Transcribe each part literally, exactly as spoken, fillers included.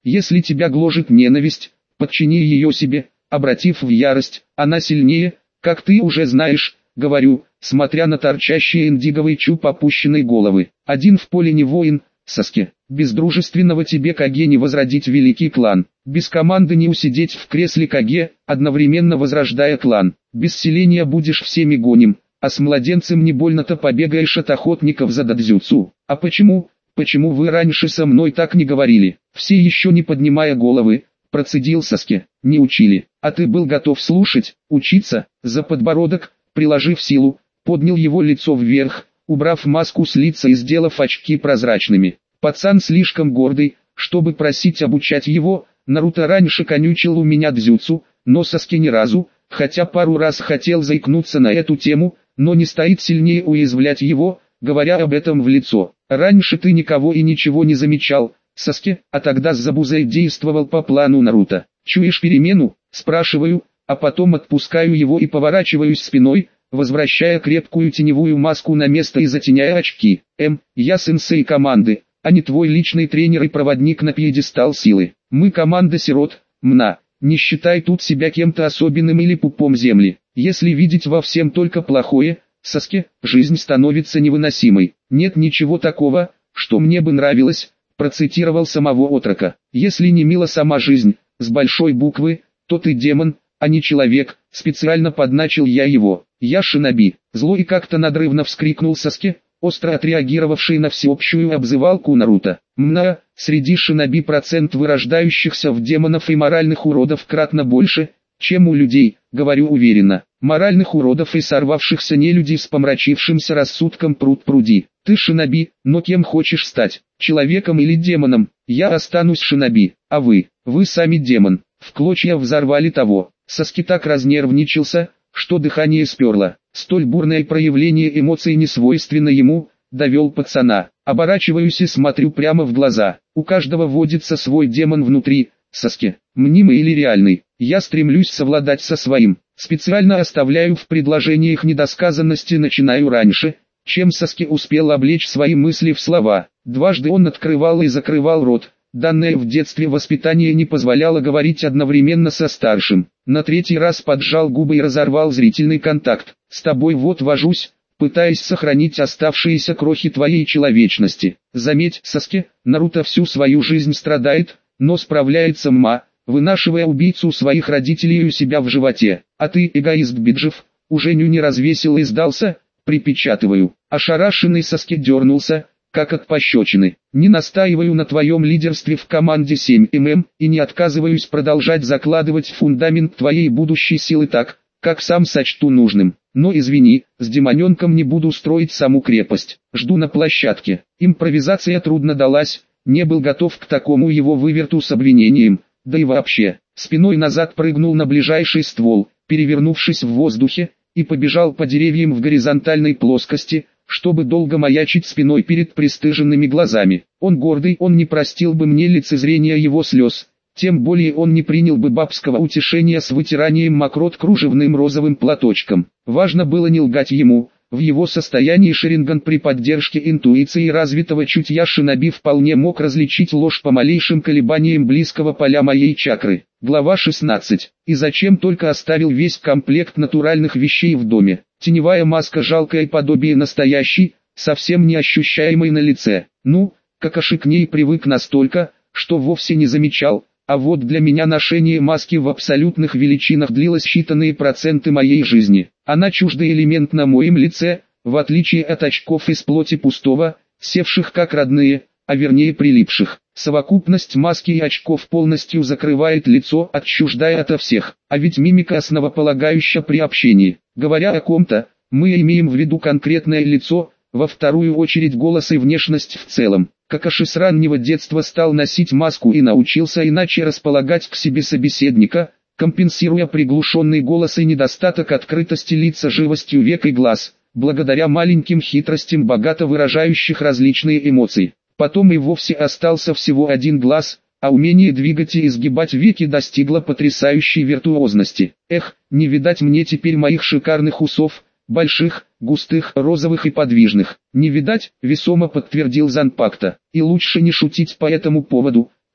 Если тебя гложет ненависть, подчини ее себе, обратив в ярость, она сильнее, как ты уже знаешь, говорю, смотря на торчащие индиговый чуб опущенной головы. Один в поле не воин, Саске, без дружественного тебе Каге не возродить великий клан, без команды не усидеть в кресле Каге, одновременно возрождая клан, без селения будешь всеми гоним, а с младенцем не больно-то побегаешь от охотников за дадзюцу. А почему, почему вы раньше со мной так не говорили? Все еще не поднимая головы, процедил Саске, не учили, а ты был готов слушать, учиться, за подбородок, приложив силу, поднял его лицо вверх, убрав маску с лица и сделав очки прозрачными. Пацан слишком гордый, чтобы просить обучать его, Наруто раньше конючил у меня дзюцу, но Саске ни разу, хотя пару раз хотел заикнуться на эту тему, но не стоит сильнее уязвлять его, говоря об этом в лицо. Раньше ты никого и ничего не замечал, Саске, а тогда с Забузой действовал по плану Наруто. Чуешь перемену? Спрашиваю, а потом отпускаю его и поворачиваюсь спиной, возвращая крепкую теневую маску на место и затеняя очки. Эм, я сенсей команды, а не твой личный тренер и проводник на пьедестал силы. Мы команда сирот, мна, не считай тут себя кем-то особенным или пупом земли. Если видеть во всем только плохое, Саске, жизнь становится невыносимой. Нет ничего такого, что мне бы нравилось, процитировал самого отрока. Если не мила сама жизнь, с большой буквы, то ты демон, а не человек, специально подначил я его. Я шиноби, зло и как-то надрывно вскрикнул Саске, остро отреагировавший на всеобщую обзывалку Наруто. Мна, среди шиноби процент вырождающихся в демонов и моральных уродов кратно больше, чем у людей, говорю уверенно. Моральных уродов и сорвавшихся нелюдей с помрачившимся рассудком пруд пруди. Ты шиноби, но кем хочешь стать, человеком или демоном? Я останусь шиноби, а вы, вы сами демон. В клочья взорвали того. Саске так разнервничался, что дыхание сперло. Столь бурное проявление эмоций не свойственно ему, довел пацана. Оборачиваюсь и смотрю прямо в глаза. У каждого водится свой демон внутри, Саске, мнимый или реальный. Я стремлюсь совладать со своим. Специально оставляю в предложениях недосказанности, начинаю раньше, чем Саске успел облечь свои мысли в слова. Дважды он открывал и закрывал рот. Данное в детстве воспитание не позволяло говорить одновременно со старшим. На третий раз поджал губы и разорвал зрительный контакт. С тобой вот вожусь, пытаясь сохранить оставшиеся крохи твоей человечности. Заметь, Саске, Наруто всю свою жизнь страдает, но справляется мма, вынашивая убийцу своих родителей у себя в животе. А ты, эгоист Биджев, уже ню не развесил и сдался, припечатываю. Ошарашенный Саске дернулся, как от пощечины. Не настаиваю на твоем лидерстве в команде семь эм и не отказываюсь продолжать закладывать фундамент твоей будущей силы так, как сам сочту нужным. Но извини, с демоненком не буду строить саму крепость. Жду на площадке. Импровизация трудно далась, не был готов к такому его выверту с обвинением, да и вообще. Спиной назад прыгнул на ближайший ствол, перевернувшись в воздухе, и побежал по деревьям в горизонтальной плоскости, чтобы долго маячить спиной перед пристыженными глазами. Он гордый, он не простил бы мне лицезрения его слез, тем более он не принял бы бабского утешения с вытиранием мокрот кружевным розовым платочком. Важно было не лгать ему. В его состоянии Шаринган при поддержке интуиции и развитого чутья шиноби вполне мог различить ложь по малейшим колебаниям близкого поля моей чакры. Глава шестнадцать. И зачем только оставил весь комплект натуральных вещей в доме? Теневая маска, жалкое подобие настоящей, совсем не ощущаемой на лице. Ну, Какаши к ней привык настолько, что вовсе не замечал, а вот для меня ношение маски в абсолютных величинах длилось считанные проценты моей жизни. Она чуждый элемент на моем лице, в отличие от очков из плоти пустого, севших как родные, а вернее прилипших. Совокупность маски и очков полностью закрывает лицо, отчуждая ото всех. А ведь мимика основополагающая при общении. Говоря о ком-то, мы имеем в виду конкретное лицо, во вторую очередь голос и внешность в целом. Какаши с раннего детства стал носить маску и научился иначе располагать к себе собеседника, компенсируя приглушенный голос и недостаток открытости лица живостью век и глаз, благодаря маленьким хитростям, богато выражающих различные эмоции. Потом и вовсе остался всего один глаз, а умение двигать и изгибать веки достигло потрясающей виртуозности. Эх, не видать мне теперь моих шикарных усов, больших, густых, розовых и подвижных. Не видать, весомо подтвердил Занпакта. И лучше не шутить по этому поводу,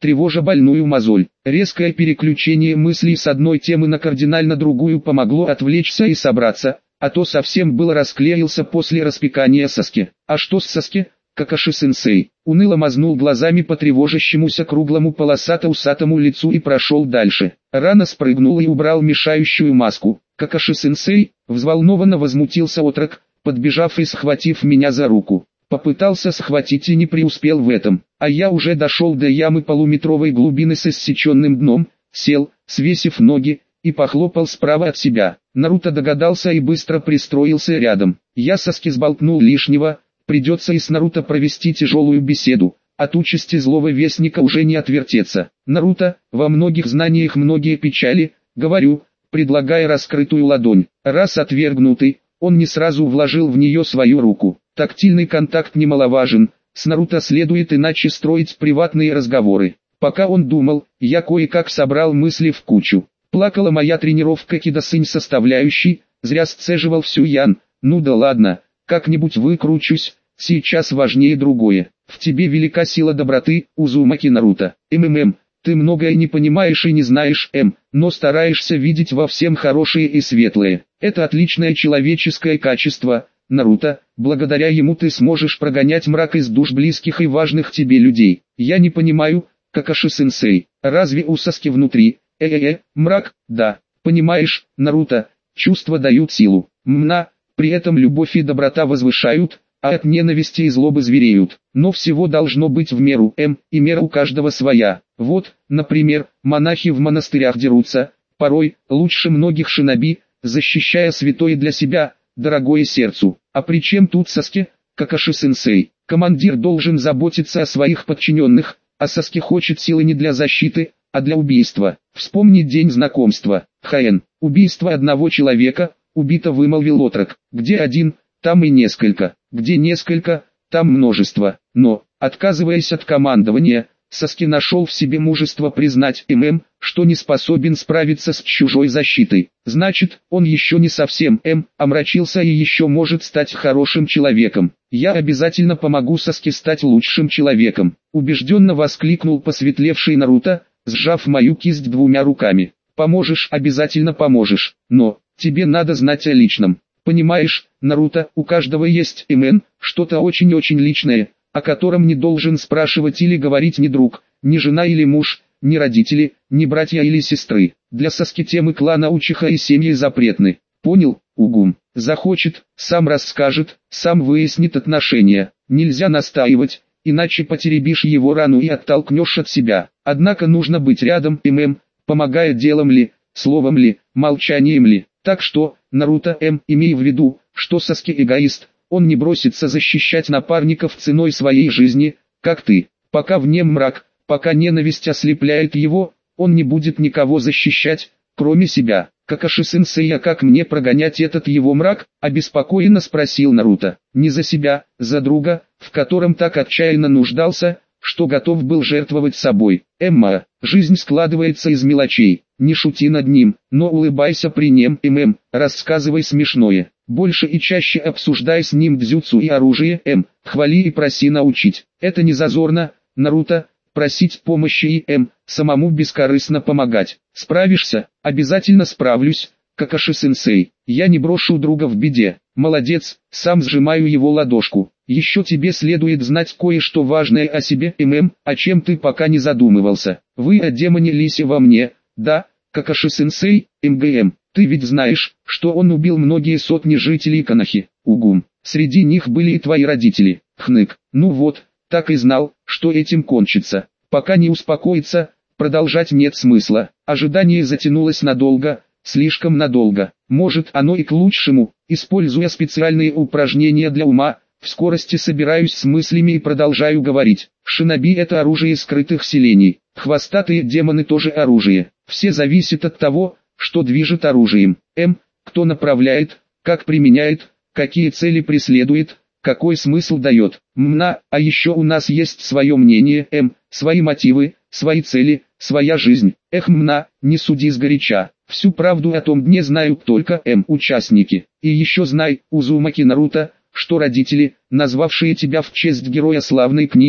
тревожа больную мозоль. Резкое переключение мыслей с одной темы на кардинально другую помогло отвлечься и собраться, а то совсем было расклеился после распекания Саски. А что с Саски? Какаши-сенсей уныло мазнул глазами по тревожащемуся круглому полосато-усатому лицу и прошел дальше. Рано спрыгнул и убрал мешающую маску. Какаши-сенсей, взволнованно возмутился отрок, подбежав и схватив меня за руку. Попытался схватить и не преуспел в этом, а я уже дошел до ямы полуметровой глубины с иссеченным дном, сел, свесив ноги, и похлопал справа от себя. Наруто догадался и быстро пристроился рядом. Я Саски сболтнул лишнего. Придется и с Наруто провести тяжелую беседу, от участи злого вестника уже не отвертеться. Наруто, во многих знаниях многие печали, говорю, предлагая раскрытую ладонь. Раз отвергнутый, он не сразу вложил в нее свою руку. Тактильный контакт немаловажен, с Наруто следует иначе строить приватные разговоры. Пока он думал, я кое-как собрал мысли в кучу. Плакала моя тренировка кидасынь составляющей, зря сцеживал всю Ян, ну да ладно. Как-нибудь выкручусь, сейчас важнее другое. В тебе велика сила доброты, Узумаки Наруто. МММ, ты многое не понимаешь и не знаешь, М, но стараешься видеть во всем хорошее и светлое. Это отличное человеческое качество, Наруто, благодаря ему ты сможешь прогонять мрак из душ близких и важных тебе людей. Я не понимаю, Какаши-сенсей, разве у Саски внутри, э-э-э, мрак, да, понимаешь, Наруто, чувства дают силу, мна. При этом любовь и доброта возвышают, а от ненависти и злобы звереют. Но всего должно быть в меру, М, и мера у каждого своя. Вот, например, монахи в монастырях дерутся, порой, лучше многих шиноби, защищая святое для себя, дорогое сердцу. А при чем тут Саски, Какаши-сенсей? Командир должен заботиться о своих подчиненных, а Саски хочет силы не для защиты, а для убийства. Вспомни день знакомства. Хаэн, убийство одного человека, убито вымолвил отрок. Где один, там и несколько. Где несколько, там множество. Но, отказываясь от командования, Саски нашел в себе мужество признать ММ, что не способен справиться с чужой защитой. Значит, он еще не совсем М, омрачился и еще может стать хорошим человеком. Я обязательно помогу Саски стать лучшим человеком. Убежденно воскликнул посветлевший Наруто, сжав мою кисть двумя руками. Поможешь, обязательно поможешь, но... Тебе надо знать о личном. Понимаешь, Наруто, у каждого есть МН, что-то очень-очень личное, о котором не должен спрашивать или говорить ни друг, ни жена или муж, ни родители, ни братья или сестры. Для Саски темы клана Учиха и семьи запретны. Понял, Угум? Захочет, сам расскажет, сам выяснит отношения. Нельзя настаивать, иначе потеребишь его рану и оттолкнешь от себя. Однако нужно быть рядом, ММ, помогая делом ли, словом ли, молчанием ли. Так что, Наруто М, имей в виду, что Саски эгоист, он не бросится защищать напарников ценой своей жизни, как ты. Пока в нем мрак, пока ненависть ослепляет его, он не будет никого защищать, кроме себя. Какаши-сенсей, а как мне прогонять этот его мрак? Обеспокоенно спросил Наруто. Не за себя, за друга, в котором так отчаянно нуждался, что готов был жертвовать собой. Эмма, жизнь складывается из мелочей. Не шути над ним, но улыбайся при нем, ММ, рассказывай смешное. Больше и чаще обсуждай с ним дзюцу и оружие, М, хвали и проси научить. Это не зазорно, Наруто, просить помощи и М, самому бескорыстно помогать. Справишься? Обязательно справлюсь, Какаши-сенсей. Я не брошу друга в беде. Молодец, сам сжимаю его ладошку. Еще тебе следует знать кое-что важное о себе, ММ, о чем ты пока не задумывался. Вы о демоне Лисе во мне, да? Какаши-сенсей, МГМ, ты ведь знаешь, что он убил многие сотни жителей Канахи, Угум. Среди них были и твои родители. Хнык. Ну вот, так и знал, что этим кончится. Пока не успокоится, продолжать нет смысла. Ожидание затянулось надолго, слишком надолго. Может, оно и к лучшему. Используя специальные упражнения для ума, в скорости собираюсь с мыслями и продолжаю говорить. Шиноби — это оружие скрытых селений. Хвостатые демоны тоже оружие. Все зависит от того, что движет оружием. М. Кто направляет, как применяет, какие цели преследует, какой смысл дает. Мна, а еще у нас есть свое мнение, М. Свои мотивы, свои цели, своя жизнь. Эх, Мна, не суди сгоряча. Всю правду о том дне знают только М. участники. И еще знай, Узумаки Наруто, что родители, назвавшие тебя в честь героя славной книги,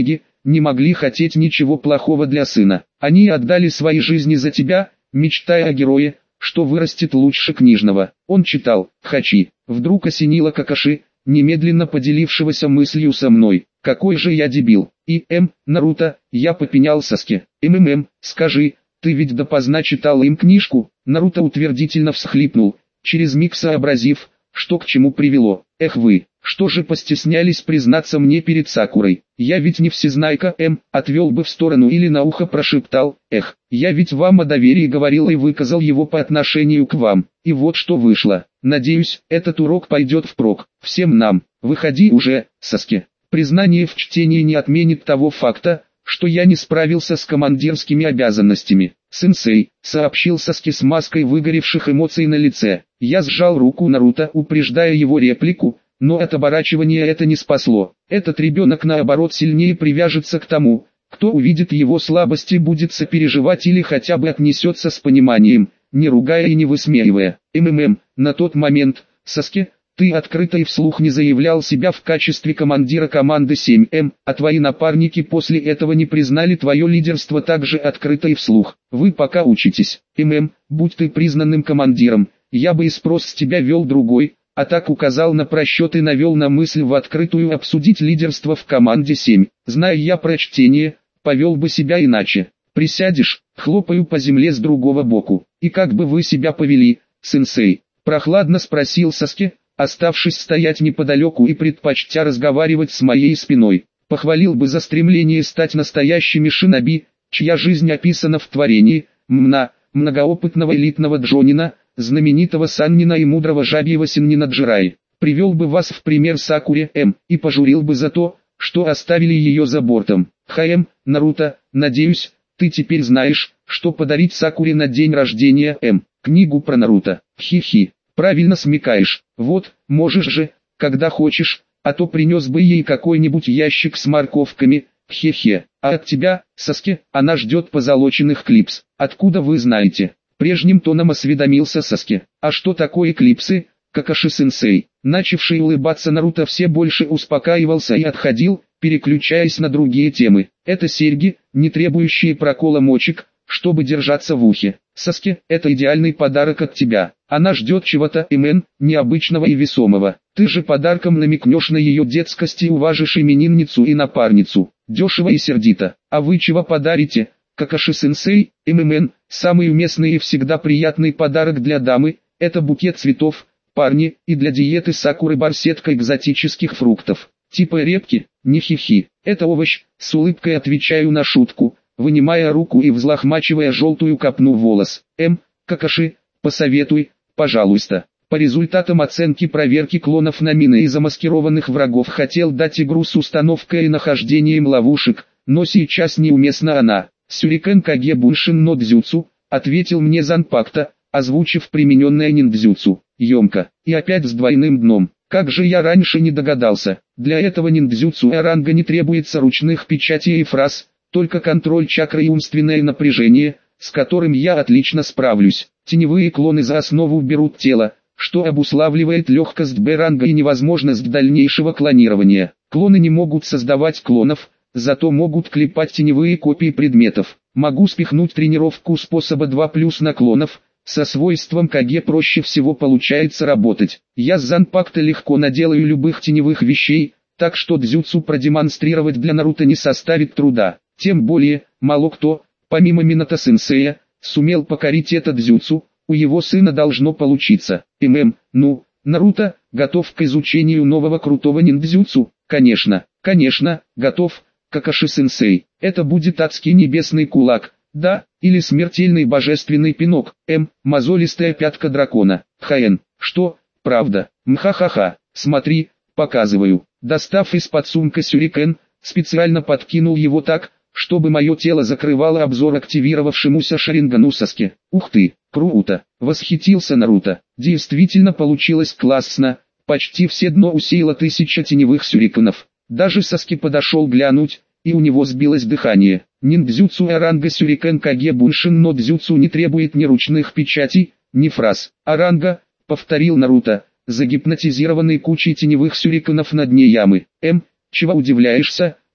не могли хотеть ничего плохого для сына. Они отдали свои жизни за тебя, мечтая о герое, что вырастет лучше книжного. Он читал «Хачи». Вдруг осенило Какаши, немедленно поделившегося мыслью со мной. Какой же я дебил. И, эм, Наруто, я попенял Саске. МММ, скажи, ты ведь допоздна читал им книжку? Наруто утвердительно всхлипнул, через миг сообразив, что к чему привело. Эх вы, что же постеснялись признаться мне перед Сакурой? Я ведь не всезнайка, эм, отвел бы в сторону или на ухо прошептал. Эх, я ведь вам о доверии говорил и выказал его по отношению к вам. И вот что вышло. Надеюсь, этот урок пойдет впрок. Всем нам. Выходи уже, Саске. Признание в чтении не отменит того факта, что я не справился с командирскими обязанностями. «Сенсей», — сообщил Саске с маской выгоревших эмоций на лице. Я сжал руку Наруто, упреждая его реплику, но от оборачивания это не спасло. Этот ребенок наоборот сильнее привяжется к тому, кто увидит его слабости, будет сопереживать или хотя бы отнесется с пониманием, не ругая и не высмеивая. МММ, на тот момент, Саске, ты открыто и вслух не заявлял себя в качестве командира команды семь эм, а твои напарники после этого не признали твое лидерство также открыто и вслух. Вы пока учитесь. ММ, будь ты признанным командиром, я бы и спрос с тебя вел другой, а так указал на просчет и навел на мысль в открытую обсудить лидерство в команде семь. Зная я про чтение, повел бы себя иначе. Присядешь, хлопаю по земле с другого боку. И как бы вы себя повели, сенсей? Прохладно спросил Саске, оставшись стоять неподалеку и предпочтя разговаривать с моей спиной. Похвалил бы за стремление стать настоящими шиноби, чья жизнь описана в творении Мна, многоопытного элитного джонина, знаменитого саннина и мудрого жабьего синнина Джираи. Привел бы вас в пример Сакуре М и пожурил бы за то, что оставили ее за бортом. ХМ, Наруто, надеюсь, ты теперь знаешь, что подарить Сакуре на день рождения М. Книгу про Наруто. Хи-хи. Правильно смекаешь. Вот, можешь же, когда хочешь, а то принес бы ей какой-нибудь ящик с морковками. Хе-хе. А от тебя, Саске, она ждет позолоченных клипс. Откуда вы знаете? Прежним тоном осведомился Саске. А что такое клипсы, Какаши-сенсей? Начавший улыбаться Наруто все больше успокаивался и отходил, переключаясь на другие темы. Это серьги, не требующие прокола мочек, чтобы держаться в ухе. Саске, это идеальный подарок от тебя. Она ждет чего-то, имен, необычного и весомого. Ты же подарком намекнешь на ее детскость и уважишь именинницу и напарницу. Дешево и сердито. А вы чего подарите, Какаши-сенсей? ММН, самый уместный и всегда приятный подарок для дамы, это букет цветов, парни, и для диеты Сакуры барсетка экзотических фруктов. Типа репки, не хихи. Это овощ, с улыбкой отвечаю на шутку, вынимая руку и взлохмачивая желтую копну волос. М, Какаши, посоветуй, пожалуйста. По результатам оценки проверки клонов на мины и замаскированных врагов хотел дать игру с установкой и нахождением ловушек, но сейчас неуместна она. Сюрикен Каге Буншин но Дзюцу, ответил мне Занпакта, озвучив примененное ниндзюцу. Емко, и опять с двойным дном. Как же я раньше не догадался. Для этого ниндзюцу Эранга не требуется ручных печатей и фраз, только контроль чакры и умственное напряжение, с которым я отлично справлюсь. Теневые клоны за основу берут тело, что обуславливает легкость Б-ранга и невозможность дальнейшего клонирования. Клоны не могут создавать клонов, зато могут клепать теневые копии предметов. Могу спихнуть тренировку способа два плюс на клонов. Со свойством Каге проще всего получается работать. Я с Занпакта легко наделаю любых теневых вещей, так что дзюцу продемонстрировать для Наруто не составит труда. Тем более, мало кто, помимо Минато-сенсея, сумел покорить это дзюцу, у его сына должно получиться. ММ, ну, Наруто, готов к изучению нового крутого ниндзюцу? Конечно, конечно, готов, Какаши-сенсей. Это будет адский небесный кулак. Да, или смертельный божественный пинок, М, мозолистая пятка дракона, ХН, что, правда, мха-ха-ха, смотри, показываю. Достав из-под сумка сюрикен, специально подкинул его так, чтобы мое тело закрывало обзор активировавшемуся Шарингану Саске. Ух ты, круто, восхитился Наруто, действительно получилось классно, почти все дно усеяло тысяча теневых сюрикенов. Даже Саске подошел глянуть, и у него сбилось дыхание. Ниндзюцу Эранга Сюрикен Каге Буншин но дзюцу не требует ни ручных печатей, ни фраз. Аранга, повторил Наруто, загипнотизированный кучей теневых сюрикенов на дне ямы. М, чего удивляешься,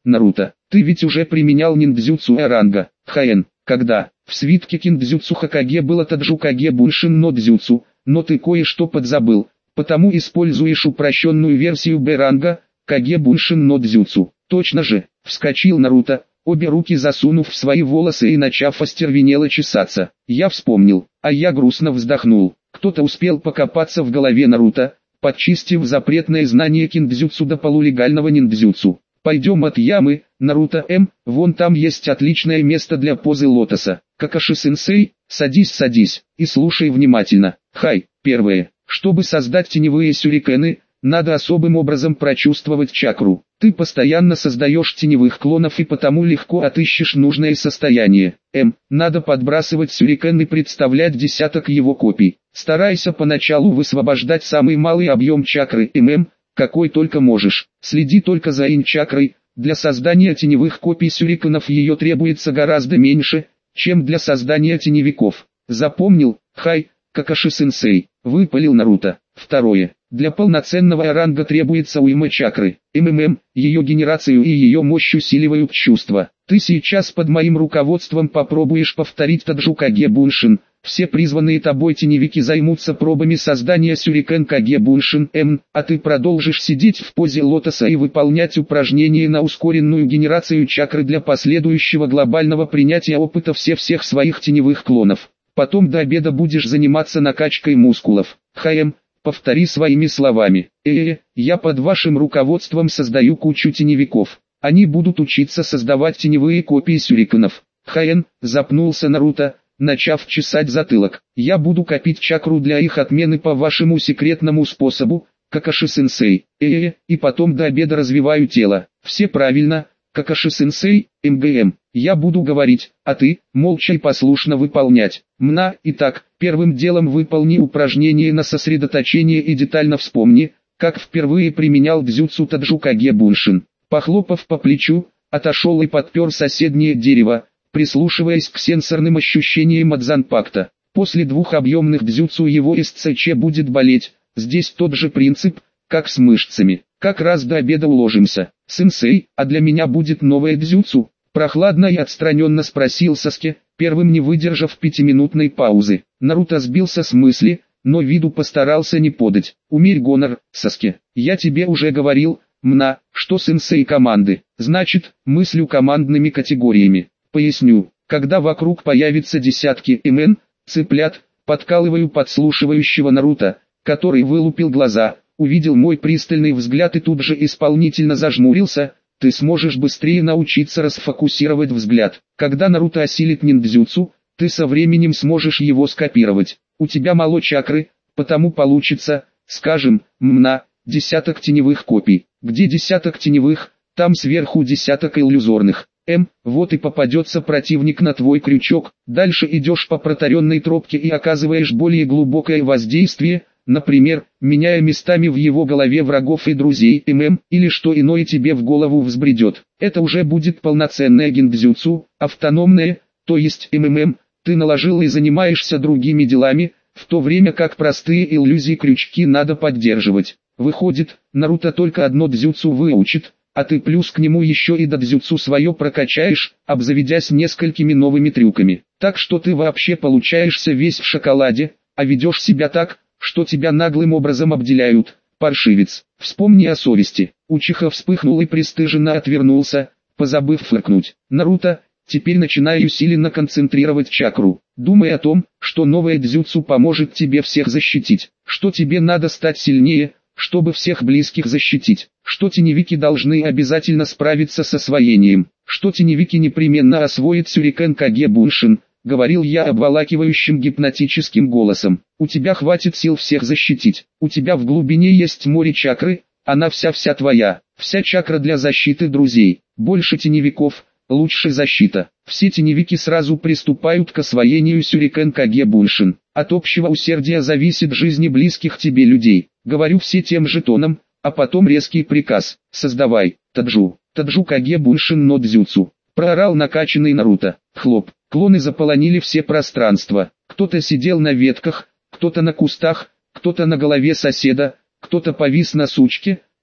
Наруто, ты ведь уже применял ниндзюцу Эранга. Хаен, когда? В свитке киндзюцу Хокаге было Таджукаге Буншин но дзюцу, но ты кое-что подзабыл, потому используешь упрощенную версию Б-ранга, Каге Буншин но дзюцу. Точно же, вскочил Наруто, обе руки засунув в свои волосы и начав остервенело чесаться. Я вспомнил, а я грустно вздохнул. Кто-то успел покопаться в голове Наруто, подчистив запретное знание киндзюцу до полулегального ниндзюцу. Пойдем от ямы, Наруто М, вон там есть отличное место для позы лотоса. Какаши-сенсей, садись, садись, и слушай внимательно. Хай, первое, чтобы создать теневые сюрикены, надо особым образом прочувствовать чакру. Ты постоянно создаешь теневых клонов и потому легко отыщешь нужное состояние. М. Надо подбрасывать сюрикен и представлять десяток его копий. Старайся поначалу высвобождать самый малый объем чакры ММ, какой только можешь. Следи только за инь-чакрой. Для создания теневых копий сюрикенов ее требуется гораздо меньше, чем для создания теневиков. Запомнил, Хай, Какаши-сенсей, выпалил Наруто. Второе. Для полноценного ранга требуется уйма чакры. МММ, ее генерацию и ее мощь усиливают чувства. Ты сейчас под моим руководством попробуешь повторить Таджукаге Буншин. Все призванные тобой теневики займутся пробами создания сюрикен Каге Буншин М, а ты продолжишь сидеть в позе лотоса и выполнять упражнения на ускоренную генерацию чакры для последующего глобального принятия опыта всех-всех своих теневых клонов. Потом до обеда будешь заниматься накачкой мускулов. ХМ. Повтори своими словами. Э-э, я под вашим руководством создаю кучу теневиков. Они будут учиться создавать теневые копии сюрикенов. Хаен, запнулся Наруто, начав чесать затылок. Я буду копить чакру для их отмены по вашему секретному способу, Какаши-сенсей. Э-э, и потом до обеда развиваю тело. Все правильно, Какаши-сенсей, МГМ. Я буду говорить, а ты, молча и послушно выполнять. Мна, итак, первым делом выполни упражнение на сосредоточение и детально вспомни, как впервые применял дзюцу Таджукаге Буншин. Похлопав по плечу, отошел и подпер соседнее дерево, прислушиваясь к сенсорным ощущениям от занпакта. После двух объемных дзюцу его СЦЧ будет болеть, здесь тот же принцип, как с мышцами. Как раз до обеда уложимся. Сенсей, а для меня будет новое дзюцу? Прохладно и отстраненно спросил Саске, первым не выдержав пятиминутной паузы. Наруто сбился с мысли, но виду постарался не подать. Умерь гонор, Саске. Я тебе уже говорил, Мна, что сенсей команды. Значит, мыслю командными категориями. Поясню, когда вокруг появятся десятки МН, цыплят, подкалываю подслушивающего Наруто, который вылупил глаза, увидел мой пристальный взгляд и тут же исполнительно зажмурился. Ты сможешь быстрее научиться расфокусировать взгляд. Когда Наруто осилит ниндзюцу, ты со временем сможешь его скопировать. У тебя мало чакры, потому получится, скажем, мна, десяток теневых копий. Где десяток теневых, там сверху десяток иллюзорных. М, вот и попадется противник на твой крючок. Дальше идешь по протаренной тропке и оказываешь более глубокое воздействие. Например, меняя местами в его голове врагов и друзей ММ, или что иное тебе в голову взбредет. Это уже будет полноценное гиндзюцу, автономное, то есть МММ, ты наложил и занимаешься другими делами, в то время как простые иллюзии-крючки надо поддерживать. Выходит, Наруто только одно дзюцу выучит, а ты плюс к нему еще и додзюцу свое прокачаешь, обзаведясь несколькими новыми трюками. Так что ты вообще получаешься весь в шоколаде, а ведешь себя так, что тебя наглым образом обделяют, паршивец. Вспомни о совести. Учиха вспыхнул и пристыженно отвернулся, позабыв фыркнуть. Наруто, теперь начинай усиленно концентрировать чакру. Думай о том, что новое дзюцу поможет тебе всех защитить, что тебе надо стать сильнее, чтобы всех близких защитить, что теневики должны обязательно справиться с освоением, что теневики непременно освоят сюрикен Каге Буншин. Говорил я обволакивающим гипнотическим голосом. У тебя хватит сил всех защитить. У тебя в глубине есть море чакры, она вся-вся твоя. Вся чакра для защиты друзей. Больше теневиков, лучше защита. Все теневики сразу приступают к освоению сюрикен Каге Буншин. От общего усердия зависит жизнь близких тебе людей. Говорю все тем же тоном, а потом резкий приказ. Создавай, Таджу, Таджу Каге Буншин но дзюцу. Проорал накачанный Наруто. Хлоп. Клоны заполонили все пространства. Кто-то сидел на ветках, кто-то на кустах, кто-то на голове соседа, кто-то повис на сучке,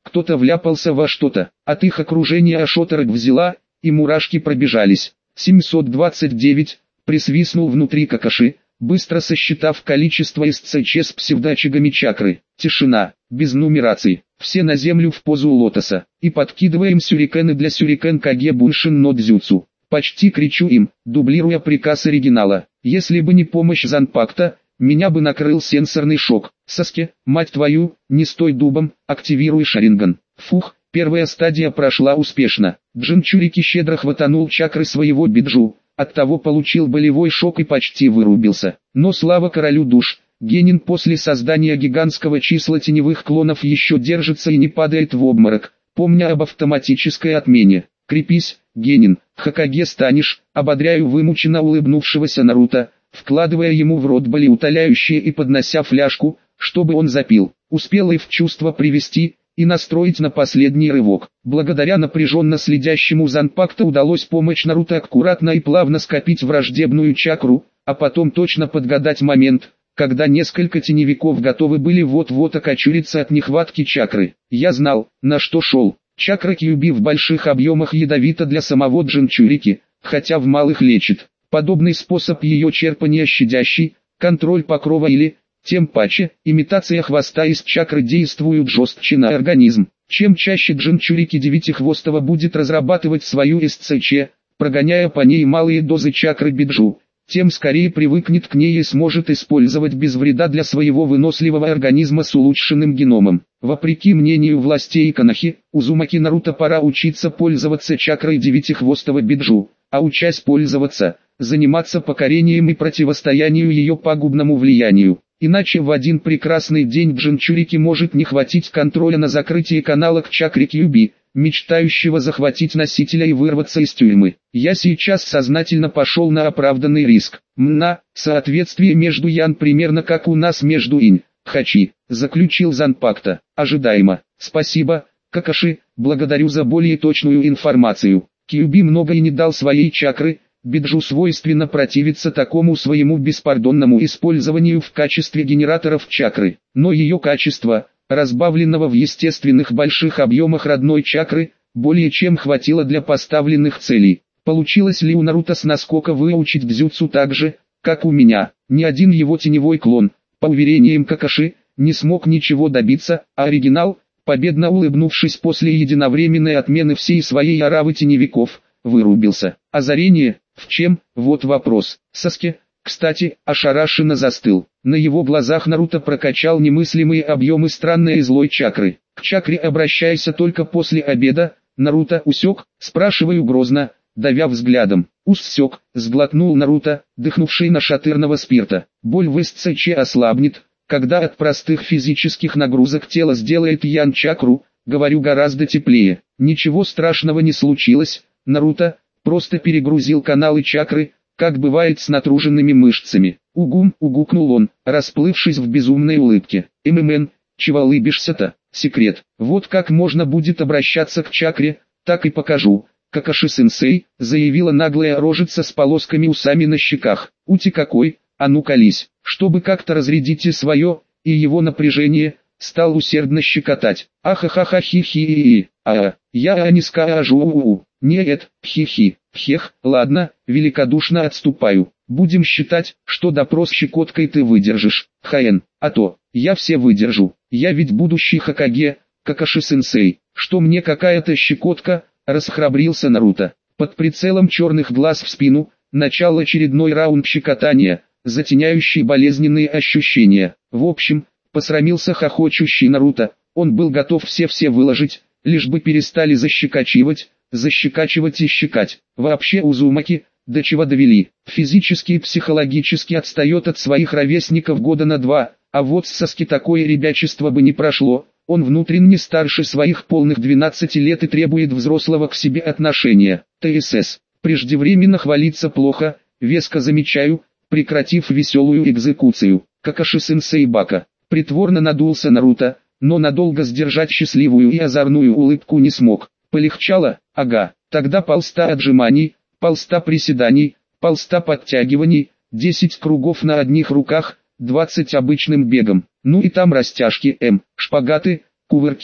кто-то вляпался во что-то. От их окружения ошоторок взяла, и мурашки пробежались. семьсот двадцать девять, присвистнул внутри Какаши, быстро сосчитав количество СЦЧ с псевдоочагами чакры. Тишина, без нумерации, все на землю в позу лотоса, и подкидываем сюрикены для сюрикен Каге Буншин но Дзюцу. Почти кричу им, дублируя приказ оригинала. Если бы не помощь Занпакта, меня бы накрыл сенсорный шок. Саске, мать твою, не стой дубом, активируй Шаринган. Фух, первая стадия прошла успешно. Джинчурики щедро хватанул чакры своего биджу, оттого получил болевой шок и почти вырубился. Но слава королю душ, Генин после создания гигантского числа теневых клонов еще держится и не падает в обморок, помня об автоматической отмене. Крепись, Генин, Хокаге станешь, ободряю вымученно улыбнувшегося Наруто, вкладывая ему в рот болеутоляющее и поднося фляжку, чтобы он запил. Успел и в чувство привести, и настроить на последний рывок. Благодаря напряженно следящему Занпакта удалось помочь Наруто аккуратно и плавно скопить враждебную чакру, а потом точно подгадать момент, когда несколько теневиков готовы были вот-вот окочуриться от нехватки чакры. Я знал, на что шел. Чакра Кьюби в больших объемах ядовита для самого Джинчурики, хотя в малых лечит. Подобный способ ее черпания щадящий, контроль покрова или, тем паче, имитация хвоста из чакры действуют жестче на организм. Чем чаще Джинчурики девятихвостого будет разрабатывать свою СЦЧ, прогоняя по ней малые дозы чакры биджу, тем скорее привыкнет к ней и сможет использовать без вреда для своего выносливого организма с улучшенным геномом. Вопреки мнению властей Канахи, Узумаки Наруто пора учиться пользоваться чакрой девятихвостого биджу, а учась пользоваться, заниматься покорением и противостоянию ее пагубному влиянию. Иначе в один прекрасный день Джинчурики может не хватить контроля на закрытие канала к чакре Кьюби, мечтающего захватить носителя и вырваться из тюрьмы. Я сейчас сознательно пошел на оправданный риск. Мна, соответствие между Ян примерно как у нас между Инь, Хачи, заключил Занпакта. Ожидаемо. Спасибо, Какаши, благодарю за более точную информацию. Кьюби много и не дал своей чакры, биджу свойственно противиться такому своему беспардонному использованию в качестве генераторов чакры, но ее качество, разбавленного в естественных больших объемах родной чакры, более чем хватило для поставленных целей. Получилось ли у Наруто с наскока выучить дзюцу так же, как у меня? Ни один его теневой клон, по уверениям Какаши, не смог ничего добиться, а оригинал, победно улыбнувшись после единовременной отмены всей своей оравы теневиков, вырубился. Озарение, в чем, вот вопрос. Саске, кстати, ошарашенно застыл. На его глазах Наруто прокачал немыслимые объемы странной и злой чакры. К чакре обращайся только после обеда. Наруто усек, спрашиваю грозно, давя взглядом. Уссек, сглотнул Наруто, дыхнувший на шатырного спирта. Боль в СЦЧ ослабнет, когда от простых физических нагрузок тело сделает ян-чакру, говорю гораздо теплее. Ничего страшного не случилось, Наруто просто перегрузил каналы чакры, как бывает с натруженными мышцами. Угум, угукнул он, расплывшись в безумной улыбке. ММН, чего улыбишься-то? Секрет. Вот как можно будет обращаться к чакре, так и покажу. Какаши-сенсей, заявила наглая рожица с полосками усами на щеках. Ути какой, а ну колись. Чтобы как-то разрядить и свое, и его напряжение, стал усердно щекотать. Ахахаха-хи-хи-и-и. А, я аниска ажу. Нет, хи-хи, хех, ладно, великодушно отступаю. Будем считать, что допрос щекоткой ты выдержишь, Хаэн, а то, я все выдержу. Я ведь будущий Хокаге, Какаши-сенсей. Что мне какая-то щекотка, расхрабрился Наруто. Под прицелом черных глаз в спину, начал очередной раунд щекотания, затеняющий болезненные ощущения. В общем, посрамился хохочущий Наруто, он был готов все-все выложить, лишь бы перестали защекачивать, защекачивать и щекать. Вообще Узумаки, до чего довели, физически и психологически отстает от своих ровесников года на два, а вот с Саски такое ребячество бы не прошло, он внутренне старше своих полных двенадцати лет и требует взрослого к себе отношения. ТСС, преждевременно хвалиться плохо, веско замечаю, прекратив веселую экзекуцию. Какаши-сенсей Бака, притворно надулся Наруто, но надолго сдержать счастливую и озорную улыбку не смог. Полегчало? Ага, тогда полста отжиманий, полста приседаний, полста подтягиваний, десять кругов на одних руках, двадцать обычным бегом. Ну и там растяжки, М, шпагаты, кувырки,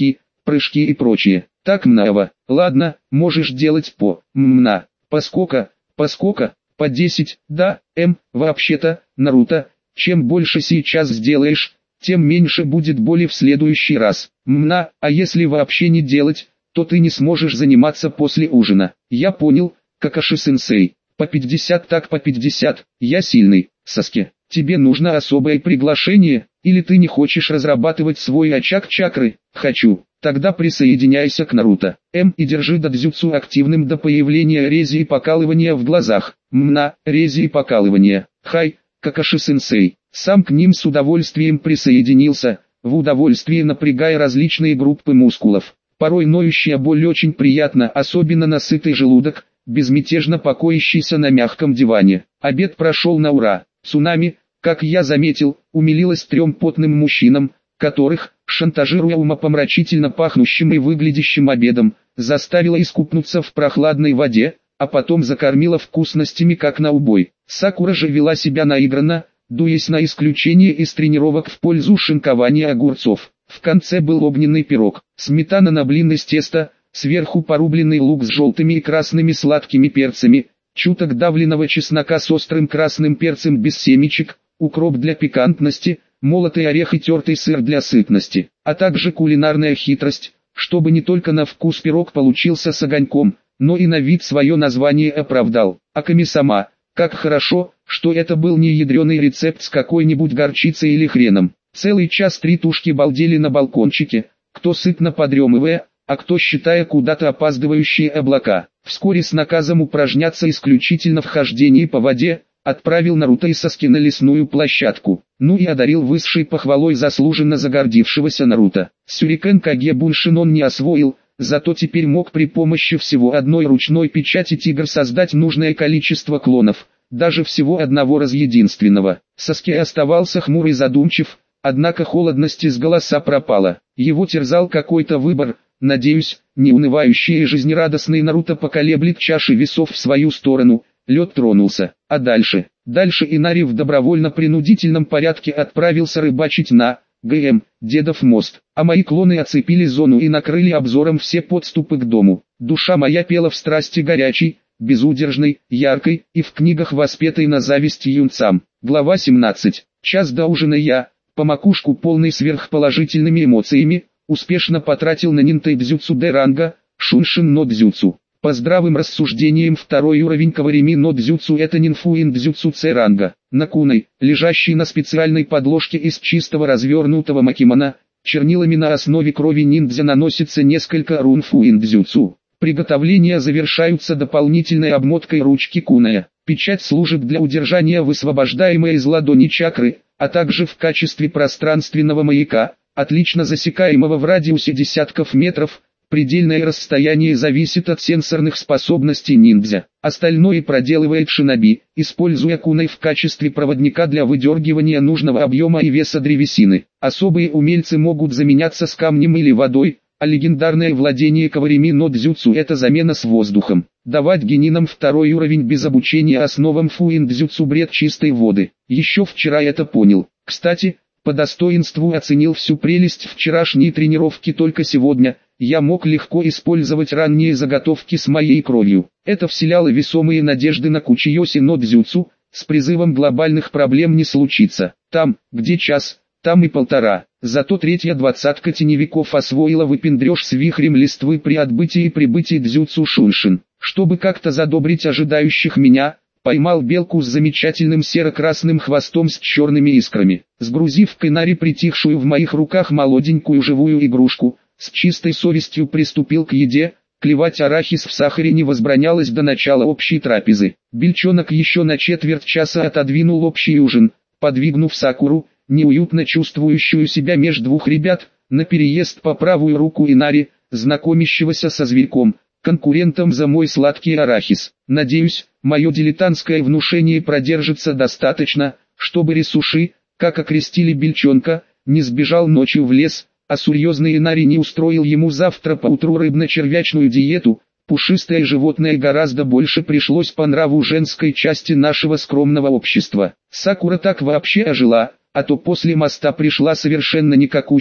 прыжки и прочее. Так много. Ладно, можешь делать по мна, поскока, поскока, по десять, да, м, вообще-то, Наруто, чем больше сейчас сделаешь, тем меньше будет боли в следующий раз. Мна, а если вообще не делать, то ты не сможешь заниматься после ужина. Я понял, Какаши-сенсей. По пятьдесят так по пятьдесят, я сильный. Саске, тебе нужно особое приглашение, или ты не хочешь разрабатывать свой очаг чакры? Хочу. Тогда присоединяйся к Наруто. М и держи додзюцу активным до появления рези и покалывания в глазах. Мна, рези и покалывания. Хай, Какаши-сенсей. Сам к ним с удовольствием присоединился, в удовольствии напрягая различные группы мускулов. Порой ноющая боль очень приятна, особенно на сытый желудок, безмятежно покоящийся на мягком диване. Обед прошел на ура. Цунами, как я заметил, умилилась трем потным мужчинам, которых, шантажируя умопомрачительно пахнущим и выглядящим обедом, заставила искупнуться в прохладной воде, а потом закормила вкусностями как на убой. Сакура же вела себя наигранно, дуясь на исключение из тренировок в пользу шинкования огурцов. В конце был огненный пирог, сметана на блин из теста, сверху порубленный лук с желтыми и красными сладкими перцами, чуток давленного чеснока с острым красным перцем без семечек, укроп для пикантности, молотый орех и тертый сыр для сытности, а также кулинарная хитрость, чтобы не только на вкус пирог получился с огоньком, но и на вид свое название оправдал. Аками-сама, как хорошо, что это был не ядреный рецепт с какой-нибудь горчицей или хреном. Целый час три тушки балдели на балкончике, кто сытно подремывая, а кто считая куда-то опаздывающие облака. Вскоре с наказом упражняться исключительно в хождении по воде, отправил Наруто и Саске на лесную площадку. Ну и одарил высшей похвалой заслуженно загордившегося Наруто. Сюрикен Каге Буншин он не освоил, зато теперь мог при помощи всего одной ручной печати тигр создать нужное количество клонов, даже всего одного разъединственного. Саске оставался хмур и задумчив, однако холодность из голоса пропала. Его терзал какой-то выбор. Надеюсь, неунывающий и жизнерадостный Наруто поколеблет чаши весов в свою сторону. Лед тронулся, а дальше? Дальше Инари в добровольно-принудительном порядке отправился рыбачить на ГМ, Дедов мост, а мои клоны оцепили зону и накрыли обзором все подступы к дому. Душа моя пела в страсти горячей, безудержной, яркой и в книгах воспетой на зависть юнцам. Глава семнадцать. Час до ужина я, по макушку полный сверхположительными эмоциями, успешно потратил на нинтейдзюцу Д ранга, Шуншин но дзюцу. По здравым рассуждениям второй уровень Каварими но дзюцу это нинфуин дзюцу С ранга. На куной, лежащей на специальной подложке из чистого развернутого макимона, чернилами на основе крови ниндзя наносится несколько рун фуин дзюцу. Приготовления завершаются дополнительной обмоткой ручки куная. Печать служит для удержания высвобождаемой из ладони чакры, а также в качестве пространственного маяка, отлично засекаемого в радиусе десятков метров. Предельное расстояние зависит от сенсорных способностей ниндзя. Остальное проделывает шиноби, используя куной в качестве проводника для выдергивания нужного объема и веса древесины. Особые умельцы могут заменяться с камнем или водой, а легендарное владение Каварими но дзюцу это замена с воздухом. Давать генинам второй уровень без обучения основам фуин дзюцу бред чистой воды. Еще вчера это понял. Кстати, по достоинству оценил всю прелесть вчерашней тренировки только сегодня. Я мог легко использовать ранние заготовки с моей кровью. Это вселяло весомые надежды на Кучиёси но дзюцу, с призывом глобальных проблем не случится. Там, где час, там и полтора. Зато третья двадцатка теневиков освоила выпендрёж с вихрем листвы при отбытии и прибытии дзюцу Шуншин. Чтобы как-то задобрить ожидающих меня, поймал белку с замечательным серо-красным хвостом с черными искрами. Сгрузив к Инари притихшую в моих руках молоденькую живую игрушку, с чистой совестью приступил к еде. Клевать арахис в сахаре не возбранялось до начала общей трапезы. Бельчонок еще на четверть часа отодвинул общий ужин, подвигнув Сакуру, неуютно чувствующую себя меж двух ребят, на переезд по правую руку Инари, знакомящегося со зверьком, конкурентом за мой сладкий арахис. Надеюсь, мое дилетантское внушение продержится достаточно, чтобы Рисуши, как окрестили Бельчонка, не сбежал ночью в лес, а серьезный Инари не устроил ему завтра поутру рыбно-червячную диету. Пушистое животное гораздо больше пришлось по нраву женской части нашего скромного общества. Сакура так вообще ожила, а то после моста пришла совершенно никакущая,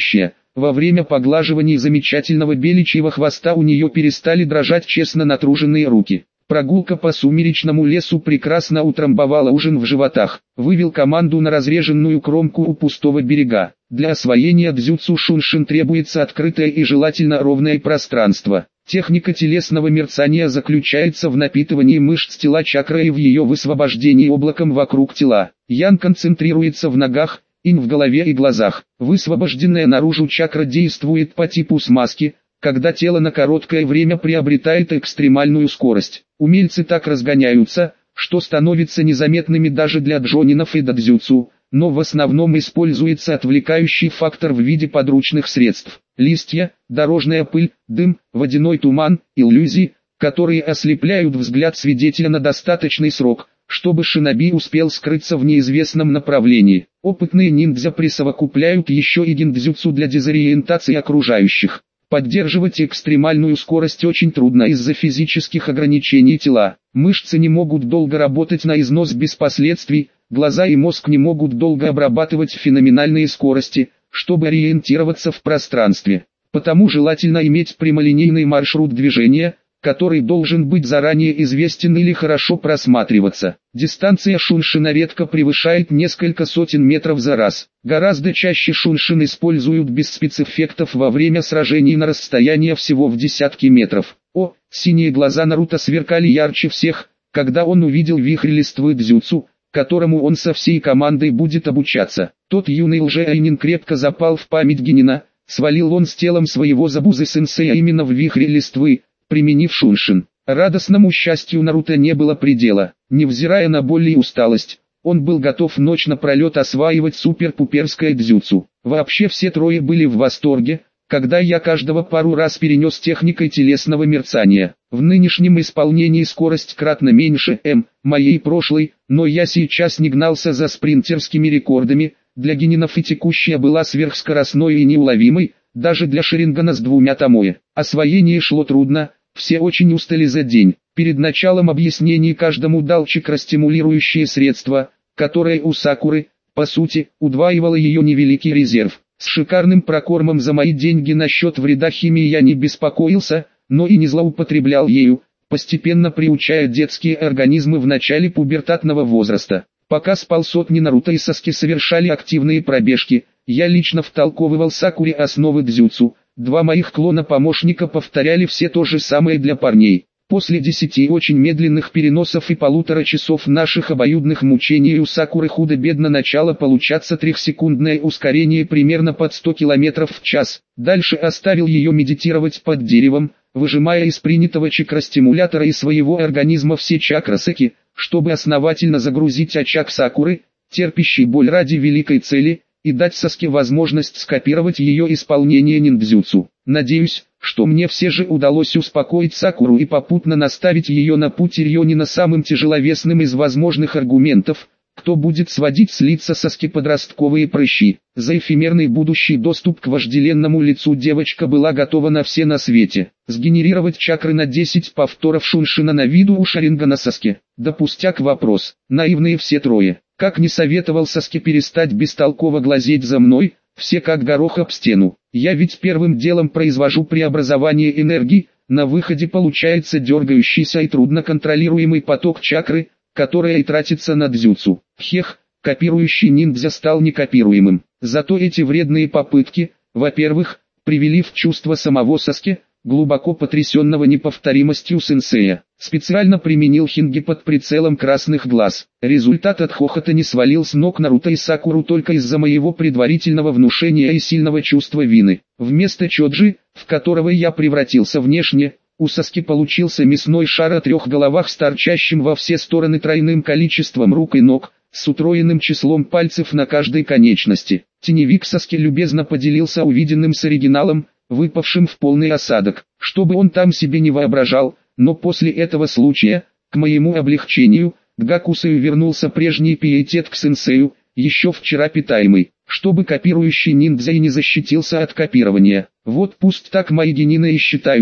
во время поглаживания замечательного беличьего хвоста у нее перестали дрожать честно натруженные руки. Прогулка по сумеречному лесу прекрасно утрамбовала ужин в животах. Вывел команду на разреженную кромку у пустого берега. Для освоения дзюцу шуншин требуется открытое и желательно ровное пространство. Техника телесного мерцания заключается в напитывании мышц тела чакрой и в ее высвобождении облаком вокруг тела. Ян концентрируется в ногах, инь в голове и глазах. Высвобожденная наружу чакра действует по типу смазки, когда тело на короткое время приобретает экстремальную скорость. Умельцы так разгоняются, что становятся незаметными даже для джонинов и дадзюцу, но в основном используется отвлекающий фактор в виде подручных средств. Листья, дорожная пыль, дым, водяной туман, иллюзии, которые ослепляют взгляд свидетеля на достаточный срок, чтобы шиноби успел скрыться в неизвестном направлении. Опытные ниндзя присовокупляют еще и гиндзюцу для дезориентации окружающих. Поддерживать экстремальную скорость очень трудно из-за физических ограничений тела. Мышцы не могут долго работать на износ без последствий, глаза и мозг не могут долго обрабатывать феноменальные скорости, чтобы ориентироваться в пространстве. Потому желательно иметь прямолинейный маршрут движения, который должен быть заранее известен или хорошо просматриваться. Дистанция шуншина редко превышает несколько сотен метров за раз. Гораздо чаще шуншин используют без спецэффектов во время сражений на расстояние всего в десятки метров. О, синие глаза Наруто сверкали ярче всех, когда он увидел вихрь листвы дзюцу, которому он со всей командой будет обучаться. Тот юный лже-айнин крепко запал в память Генина, свалил он с телом своего забузы-сенсея именно в вихре листвы, применив шуншин. Радостному счастью Наруто не было предела. Невзирая на боль и усталость, он был готов ночь напролет осваивать супер-пуперское дзюцу. Вообще все трое были в восторге, когда я каждого пару раз перенес техникой телесного мерцания. В нынешнем исполнении скорость кратно меньше М, моей прошлой, но я сейчас не гнался за спринтерскими рекордами. Для генинов и текущая была сверхскоростной и неуловимой, даже для Шарингана с двумя томоэ. Освоение шло трудно. Все очень устали за день. Перед началом объяснений каждому дал чакростимулирующее средство, которое у Сакуры, по сути, удваивало ее невеликий резерв. С шикарным прокормом за мои деньги насчет вреда химии я не беспокоился, но и не злоупотреблял ею, постепенно приучая детские организмы в начале пубертатного возраста. Пока спал сотни Наруто и Саски совершали активные пробежки, я лично втолковывал Сакуре основы дзюцу. Два моих клона-помощника повторяли все то же самое для парней. После десяти очень медленных переносов и полутора часов наших обоюдных мучений у Сакуры худо-бедно начало получаться трехсекундное ускорение примерно под сто километров в час. Дальше оставил ее медитировать под деревом, выжимая из принятого чакростимулятора из своего организма все чакросеки, чтобы основательно загрузить очаг Сакуры, терпящий боль ради великой цели, и дать Саске возможность скопировать ее исполнение ниндзюцу. Надеюсь, что мне все же удалось успокоить Сакуру и попутно наставить ее на путь Рьонина самым тяжеловесным из возможных аргументов, кто будет сводить с лица Саски подростковые прыщи. За эфемерный будущий доступ к вожделенному лицу девочка была готова на все на свете. Сгенерировать чакры на десять повторов шуншина на виду у Шарингана Саске. Да пустяк вопрос, наивные все трое. Как не советовал Саске перестать бестолково глазеть за мной, все как горох об стену. Я ведь первым делом произвожу преобразование энергии, на выходе получается дергающийся и трудно контролируемый поток чакры, которая и тратится на дзюцу. Хех, копирующий ниндзя стал некопируемым. Зато эти вредные попытки, во-первых, привели в чувство самого Саске, глубоко потрясенного неповторимостью сенсея. Специально применил хинги под прицелом красных глаз. Результат от хохота не свалил с ног Наруто и Сакуру только из-за моего предварительного внушения и сильного чувства вины. Вместо чоджи, в которого я превратился внешне, у Саски получился мясной шар о трех головах с торчащим во все стороны тройным количеством рук и ног, с утроенным числом пальцев на каждой конечности. Теневик Саски любезно поделился увиденным с оригиналом, выпавшим в полный осадок. Чтобы он там себе не воображал, но после этого случая, к моему облегчению, к Гакусею вернулся прежний пиетет к сенсею, еще вчера питаемый, чтобы копирующий ниндзя и не защитился от копирования. Вот пусть так мои генины и считают,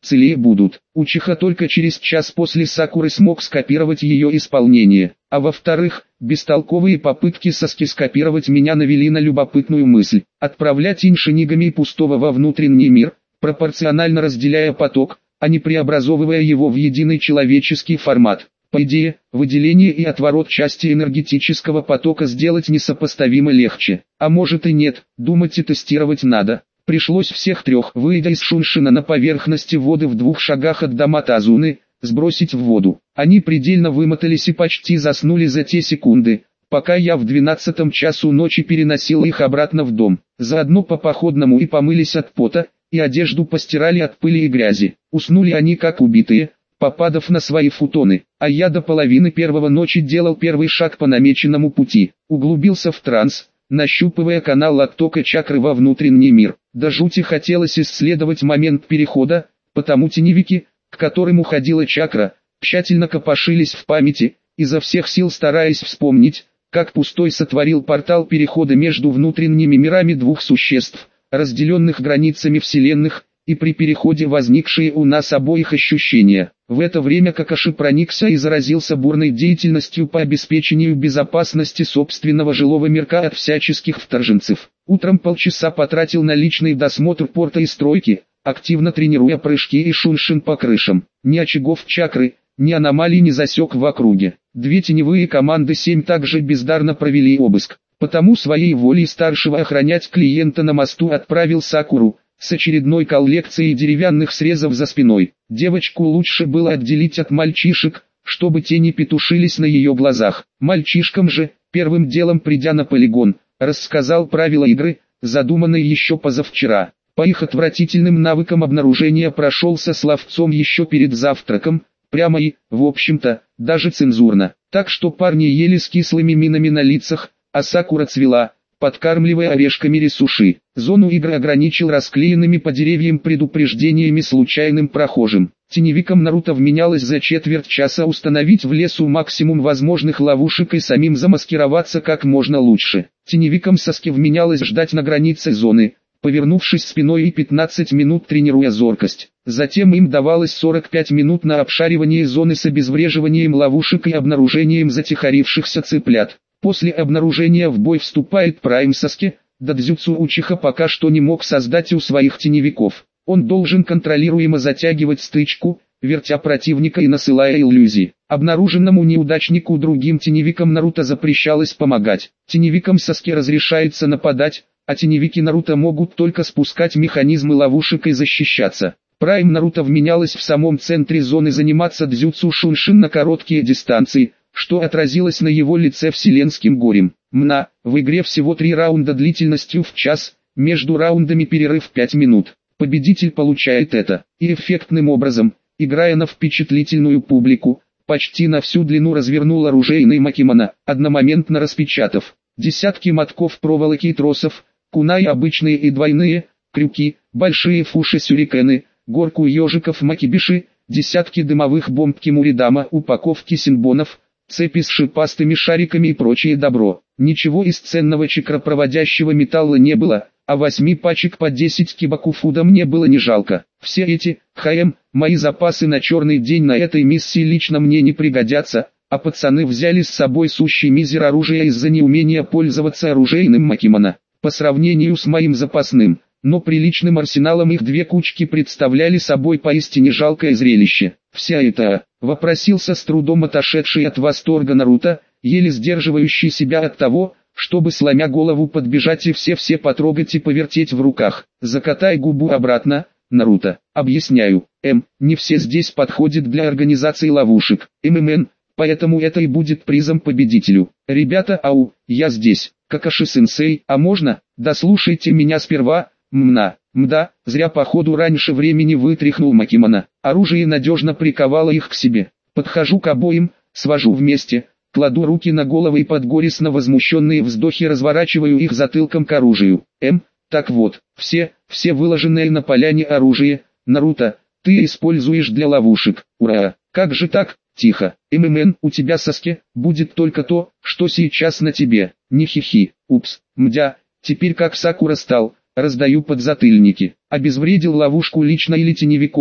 целее будут. Учиха только через час после Сакуры смог скопировать ее исполнение. А во-вторых, бестолковые попытки Саски скопировать меня навели на любопытную мысль. Отправлять иншинигами пустого во внутренний мир, пропорционально разделяя поток, а не преобразовывая его в единый человеческий формат. По идее, выделение и отворот части энергетического потока сделать несопоставимо легче. А может и нет, думать и тестировать надо. Пришлось всех трех, выйдя из Шуншина на поверхности воды в двух шагах от дома Тазуны, сбросить в воду. Они предельно вымотались и почти заснули за те секунды, пока я в двенадцатом часу ночи переносил их обратно в дом. Заодно по походному и помылись от пота, и одежду постирали от пыли и грязи. Уснули они как убитые, попадав на свои футоны, а я до половины первого ночи делал первый шаг по намеченному пути. Углубился в транс, нащупывая канал оттока чакры во внутренний мир. До жути хотелось исследовать момент перехода, потому теневики, к которым уходила чакра, тщательно копошились в памяти, изо всех сил стараясь вспомнить, как пустой сотворил портал перехода между внутренними мирами двух существ, разделенных границами вселенных, и при переходе возникшие у нас обоих ощущения. В это время Какаши проникся и заразился бурной деятельностью по обеспечению безопасности собственного жилого мирка от всяческих вторженцев. Утром полчаса потратил на личный досмотр порта и стройки, активно тренируя прыжки и шуншин по крышам. Ни очагов чакры, ни аномалий не засек в округе. Две теневые команды семь также бездарно провели обыск. Потому своей волей старшего охранять клиента на мосту отправил Сакуру, с очередной коллекцией деревянных срезов за спиной. Девочку лучше было отделить от мальчишек, чтобы те не петушились на ее глазах. Мальчишкам же, первым делом придя на полигон, рассказал правила игры, задуманные еще позавчера. По их отвратительным навыкам обнаружения прошелся словцом еще перед завтраком, прямо и, в общем-то, даже цензурно. Так что парни ели с кислыми минами на лицах, а Сакура цвела, подкармливая орешками ресуши. Зону игры ограничил расклеенными по деревьям предупреждениями случайным прохожим. Теневикам Наруто вменялось за четверть часа установить в лесу максимум возможных ловушек и самим замаскироваться как можно лучше. Теневикам Саске вменялось ждать на границе зоны, повернувшись спиной и пятнадцать минут тренируя зоркость. Затем им давалось сорок пять минут на обшаривание зоны с обезвреживанием ловушек и обнаружением затихарившихся цыплят. После обнаружения в бой вступает Прайм Саске, дадзюцу Учиха пока что не мог создать у своих теневиков. Он должен контролируемо затягивать стычку, вертя противника и насылая иллюзии. Обнаруженному неудачнику другим теневикам Наруто запрещалось помогать. Теневикам Саске разрешается нападать, а теневики Наруто могут только спускать механизмы ловушек и защищаться. Прайм Наруто вменялось в самом центре зоны заниматься дзюцу шуншин на короткие дистанции, что отразилось на его лице вселенским горем. Мна, в игре всего три раунда длительностью в час, между раундами перерыв пять минут. Победитель получает это, и эффектным образом, играя на впечатлительную публику, почти на всю длину развернул оружейный макимона, одномоментно распечатав десятки мотков проволоки и тросов, кунай обычные и двойные, крюки, большие фуши-сюрикены, горку ежиков макибиши, десятки дымовых бомб кимуридама, упаковки синбонов, цепи с шипастыми шариками и прочее добро. Ничего из ценного чакропроводящего металла не было, а восьми пачек по десять кибакуфуда мне было не жалко. Все эти, ХМ, мои запасы на черный день на этой миссии лично мне не пригодятся, а пацаны взяли с собой сущий мизер оружия из-за неумения пользоваться оружейным макимона. По сравнению с моим запасным, но приличным арсеналом их две кучки представляли собой поистине жалкое зрелище. «Вся эта...» — вопросился с трудом отошедший от восторга Наруто, еле сдерживающий себя от того, чтобы сломя голову подбежать и все-все потрогать и повертеть в руках. «Закатай губу обратно, Наруто. Объясняю, М, не все здесь подходят для организации ловушек. ММН, поэтому это и будет призом победителю. Ребята, ау, я здесь. Какаши-сенсей, а можно? Дослушайте меня сперва». Мна, мда, зря походу раньше времени вытряхнул макимона. Оружие надежно приковало их к себе. Подхожу к обоим, свожу вместе, кладу руки на головы и под горестно возмущенные вздохи разворачиваю их затылком к оружию. М, так вот, все, все выложенные на поляне оружие, Наруто, ты используешь для ловушек. Ура! Как же так? Тихо. ММН, у тебя Саске, будет только то, что сейчас на тебе. Не хихи. Упс, мдя, теперь как Сакура стал. Раздаю подзатыльники. Обезвредил ловушку лично или теневиком,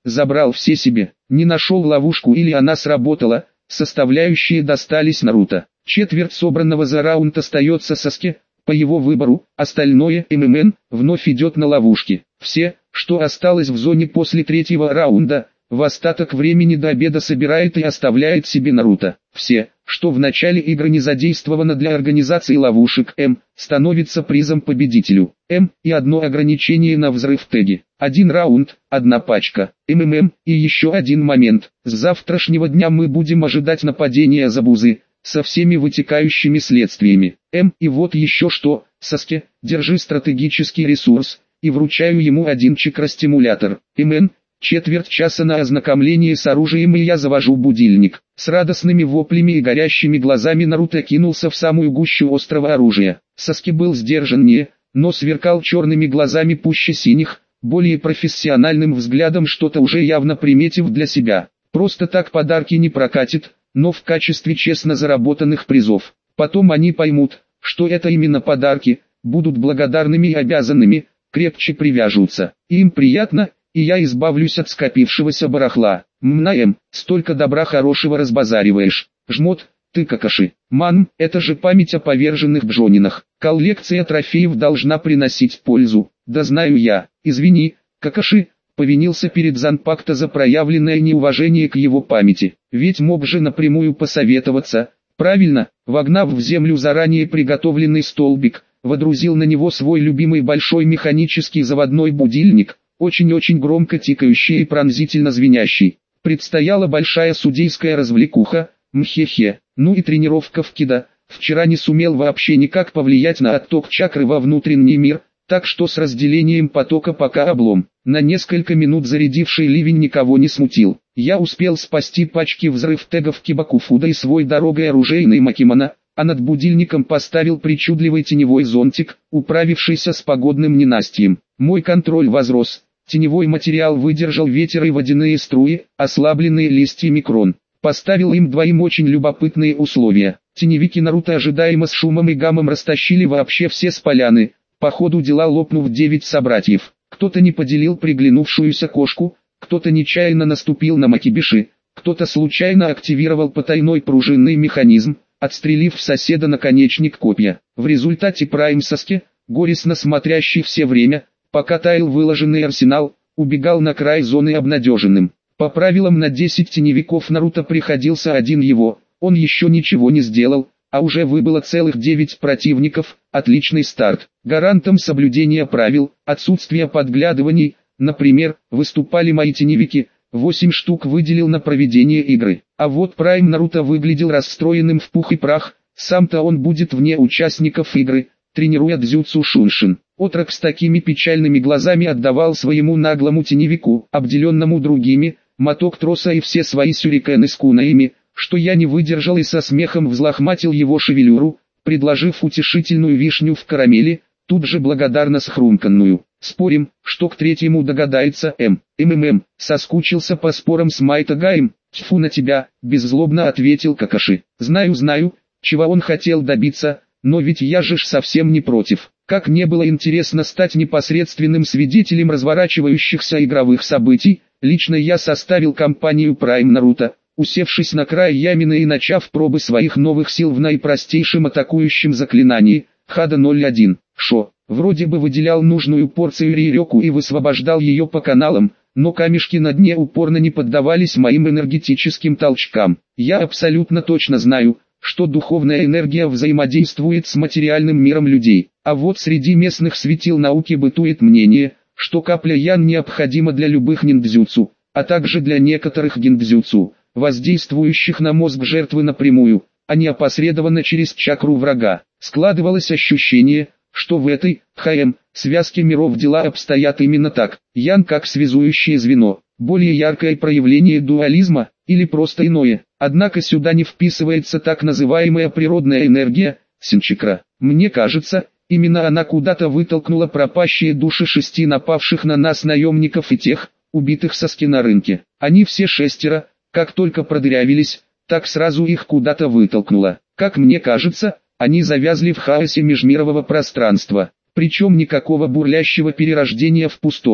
забрал все себе. Не нашел ловушку или она сработала, составляющие достались Наруто. Четверть собранного за раунд остается Саске, по его выбору, остальное ММН вновь идет на ловушки. Все, что осталось в зоне после третьего раунда, в остаток времени до обеда собирает и оставляет себе Наруто. Все, что в начале игры не задействовано для организации ловушек М, становится призом победителю. М и одно ограничение на взрыв теги. Один раунд, одна пачка. МММ и еще один момент. С завтрашнего дня мы будем ожидать нападения Забузы, со всеми вытекающими следствиями. М и вот еще что, Саске, держи стратегический ресурс, и вручаю ему один чакростимулятор. МН, четверть часа на ознакомление с оружием и я завожу будильник. С радостными воплями и горящими глазами Наруто кинулся в самую гущу острого оружия. Саске был сдержаннее, но сверкал черными глазами пуще синих, более профессиональным взглядом, что-то уже явно приметив для себя. Просто так подарки не прокатит, но в качестве честно заработанных призов. Потом они поймут, что это именно подарки, будут благодарными и обязанными, крепче привяжутся. Им приятно, и я избавлюсь от скопившегося барахла. Мнаем, столько добра хорошего разбазариваешь. Жмот, ты какаши. Ман, это же память о поверженных Бжонинах. Коллекция трофеев должна приносить пользу. Да знаю я. Извини, какаши, повинился перед Занпакто за проявленное неуважение к его памяти. Ведь мог же напрямую посоветоваться. Правильно, вогнав в землю заранее приготовленный столбик, водрузил на него свой любимый большой механический заводной будильник, очень-очень громко тикающий и пронзительно звенящий. Предстояла большая судейская развлекуха, мхе-хе, ну и тренировка в кидо. Вчера не сумел вообще никак повлиять на отток чакры во внутренний мир, так что с разделением потока пока облом. На несколько минут зарядивший ливень никого не смутил. Я успел спасти пачки взрыв тегов Кибакуфуда и свой дорогой оружейный Макимона, а над будильником поставил причудливый теневой зонтик, управившийся с погодным ненастьем. Мой контроль возрос. Теневой материал выдержал ветер и водяные струи, ослабленные листьями крон. Поставил им двоим очень любопытные условия. Теневики Наруто ожидаемо с шумом и гамом растащили вообще все с поляны, по ходу дела лопнув девять собратьев. Кто-то не поделил приглянувшуюся кошку, кто-то нечаянно наступил на Макибиши, кто-то случайно активировал потайной пружинный механизм, отстрелив в соседа наконечник копья. В результате Прайм Саске, горестно смотрящий все время, пока таял выложенный арсенал, убегал на край зоны обнадеженным. По правилам на десять теневиков Наруто приходился один его, он еще ничего не сделал, а уже выбыло целых девять противников, отличный старт. Гарантом соблюдения правил, отсутствия подглядываний, например, выступали мои теневики, восемь штук выделил на проведение игры. А вот Прайм Наруто выглядел расстроенным в пух и прах, сам-то он будет вне участников игры, тренируя дзюцу Шуншин. Отрок с такими печальными глазами отдавал своему наглому теневику, обделенному другими, моток троса и все свои сюрикены с кунаями, что я не выдержал и со смехом взлохматил его шевелюру, предложив утешительную вишню в карамели, тут же благодарно схрумканную. Спорим, что к третьему догадается М. МММ, соскучился по спорам с Майтагаем, тьфу на тебя, беззлобно ответил Какаши. Знаю, знаю, чего он хотел добиться, но ведь я же ж совсем не против. Как не было интересно стать непосредственным свидетелем разворачивающихся игровых событий, лично я составил компанию Prime Naruto, усевшись на край ямины и начав пробы своих новых сил в наипростейшем атакующем заклинании, Хада ноль один. Шо, вроде бы выделял нужную порцию Рирёку и высвобождал ее по каналам, но камешки на дне упорно не поддавались моим энергетическим толчкам. Я абсолютно точно знаю, что духовная энергия взаимодействует с материальным миром людей. А вот среди местных светил науки бытует мнение, что капля ян необходима для любых ниндзюцу, а также для некоторых гиндзюцу, воздействующих на мозг жертвы напрямую, а не опосредованно через чакру врага. Складывалось ощущение, что в этой, ХМ, связке миров дела обстоят именно так. Ян как связующее звено, более яркое проявление дуализма, или просто иное. Однако сюда не вписывается так называемая природная энергия, синчакра. Мне кажется, именно она куда-то вытолкнула пропащие души шести напавших на нас наемников и тех, убитых Саске на рынке. Они все шестеро, как только продырявились, так сразу их куда-то вытолкнуло. Как мне кажется, они завязли в хаосе межмирового пространства, причем никакого бурлящего перерождения в пустого.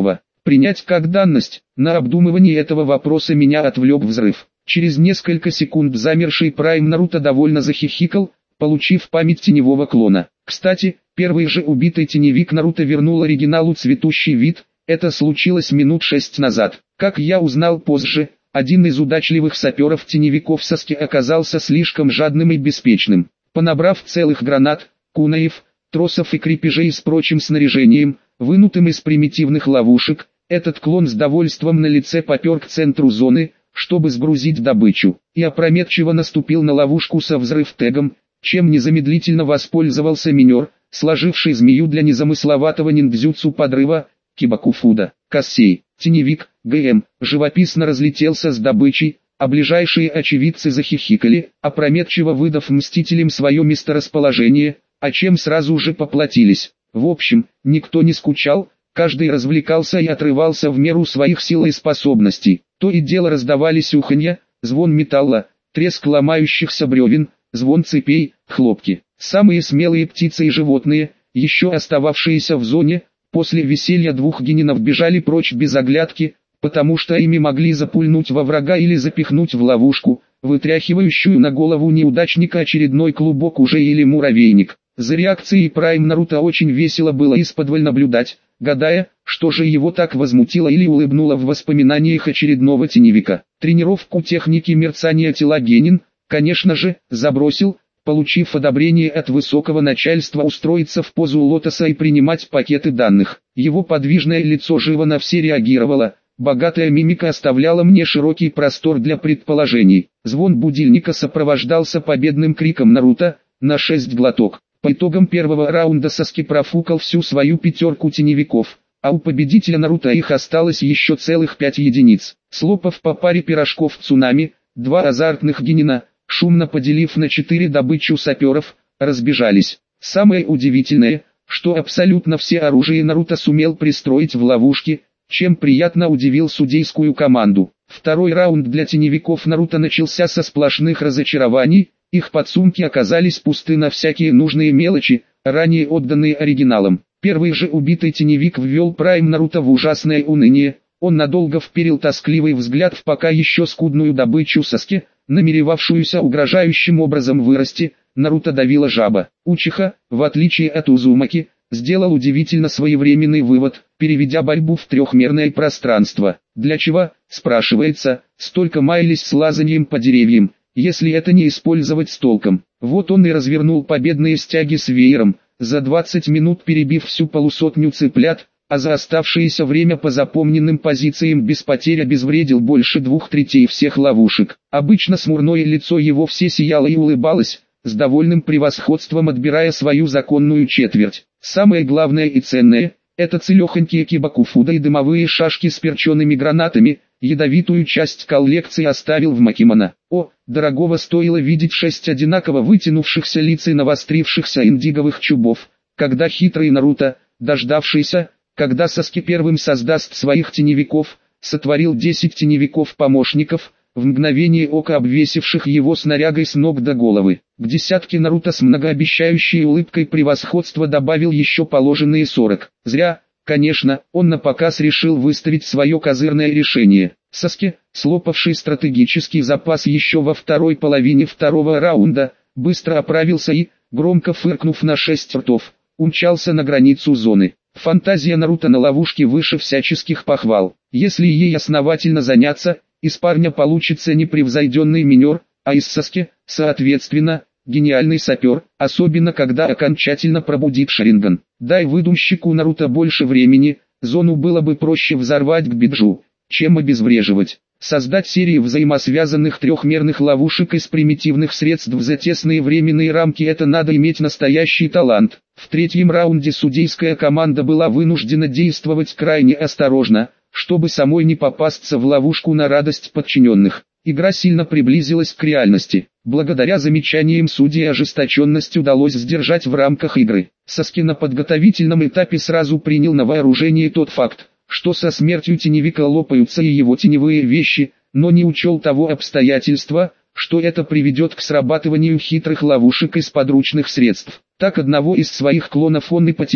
принять как данность. На обдумывание этого вопроса меня отвлек взрыв. Через несколько секунд замерший Прайм Наруто довольно захихикал, получив память теневого клона. Кстати, первый же убитый теневик Наруто вернул оригиналу цветущий вид, это случилось минут шесть назад. Как я узнал позже, один из удачливых саперов-теневиков Саски оказался слишком жадным и беспечным. Понабрав целых гранат, кунаев, тросов и крепежей с прочим снаряжением, вынутым из примитивных ловушек, этот клон с довольством на лице попер к центру зоны, чтобы сгрузить добычу, и опрометчиво наступил на ловушку со взрыв-тегом, чем незамедлительно воспользовался минер, сложивший змею для незамысловатого ниндзюцу подрыва, Кибакуфуда. Кассей, теневик, ГМ, живописно разлетелся с добычей, а ближайшие очевидцы захихикали, опрометчиво выдав мстителям свое месторасположение, о чем сразу же поплатились. В общем, никто не скучал, каждый развлекался и отрывался в меру своих сил и способностей. То и дело раздавались уханья, звон металла, треск ломающихся бревен, звон цепей, хлопки. Самые смелые птицы и животные, еще остававшиеся в зоне, после веселья двух генинов бежали прочь без оглядки, потому что ими могли запульнуть во врага или запихнуть в ловушку, вытряхивающую на голову неудачника очередной клубок уже или муравейник. За реакцией Прайм Наруто очень весело было исподволь наблюдать, гадая, что же его так возмутило или улыбнуло в воспоминаниях очередного теневика. Тренировку техники мерцания тела Генин, конечно же, забросил, получив одобрение от высокого начальства устроиться в позу лотоса и принимать пакеты данных. Его подвижное лицо живо на все реагировало, богатая мимика оставляла мне широкий простор для предположений. Звон будильника сопровождался победным криком Наруто «На шесть глоток». По итогам первого раунда Саски профукал всю свою пятерку теневиков, а у победителя Наруто их осталось еще целых пять единиц. Слопав по паре пирожков цунами, два азартных генина, шумно поделив на четыре добычу саперов, разбежались. Самое удивительное, что абсолютно все оружие Наруто сумел пристроить в ловушки, чем приятно удивил судейскую команду. Второй раунд для теневиков Наруто начался со сплошных разочарований, их подсумки оказались пусты на всякие нужные мелочи, ранее отданные оригиналам. Первый же убитый теневик ввел Прайм Наруто в ужасное уныние, он надолго вперил тоскливый взгляд в пока еще скудную добычу Саски, намеревавшуюся угрожающим образом вырасти. Наруто давила жаба. Учиха, в отличие от Узумаки, сделал удивительно своевременный вывод, переведя борьбу в трехмерное пространство. Для чего, спрашивается, столько маялись с лазаньем по деревьям, если это не использовать с толком. Вот он и развернул победные стяги с веером, за двадцать минут перебив всю полусотню цыплят, а за оставшееся время по запомненным позициям без потерь обезвредил больше двух третей всех ловушек. Обычно смурное лицо его все сияло и улыбалось, с довольным превосходством отбирая свою законную четверть. Самое главное и ценное – это целехонькие кибакуфуда и дымовые шашки с перчеными гранатами. Ядовитую часть коллекции оставил в Макимана. О, дорогого стоило видеть шесть одинаково вытянувшихся лиц и навострившихся индиговых чубов, когда хитрый Наруто, дождавшийся, когда Саски первым создаст своих теневиков, сотворил десять теневиков-помощников, в мгновение ока обвесивших его снарягой с ног до головы. К десятке Наруто с многообещающей улыбкой превосходства добавил еще положенные сорок. Зря. Конечно, он напоказ решил выставить свое козырное решение. Саски, слопавший стратегический запас еще во второй половине второго раунда, быстро оправился и, громко фыркнув на шесть ртов, умчался на границу зоны. Фантазия Наруто на ловушке выше всяческих похвал. Если ей основательно заняться, из парня получится непревзойденный минер, а из Саски, соответственно, гениальный сапер, особенно когда окончательно пробудит Шаринган. Дай выдумщику Наруто больше времени, зону было бы проще взорвать к биджу, чем обезвреживать. Создать серии взаимосвязанных трехмерных ловушек из примитивных средств за тесные временные рамки — это надо иметь настоящий талант. В третьем раунде судейская команда была вынуждена действовать крайне осторожно, чтобы самой не попасться в ловушку на радость подчиненных. Игра сильно приблизилась к реальности. Благодаря замечаниям судей ожесточенность удалось сдержать в рамках игры. Саски на подготовительном этапе сразу принял на вооружение тот факт, что со смертью теневика лопаются и его теневые вещи, но не учел того обстоятельства, что это приведет к срабатыванию хитрых ловушек из подручных средств. Так одного из своих клонов он и потерял,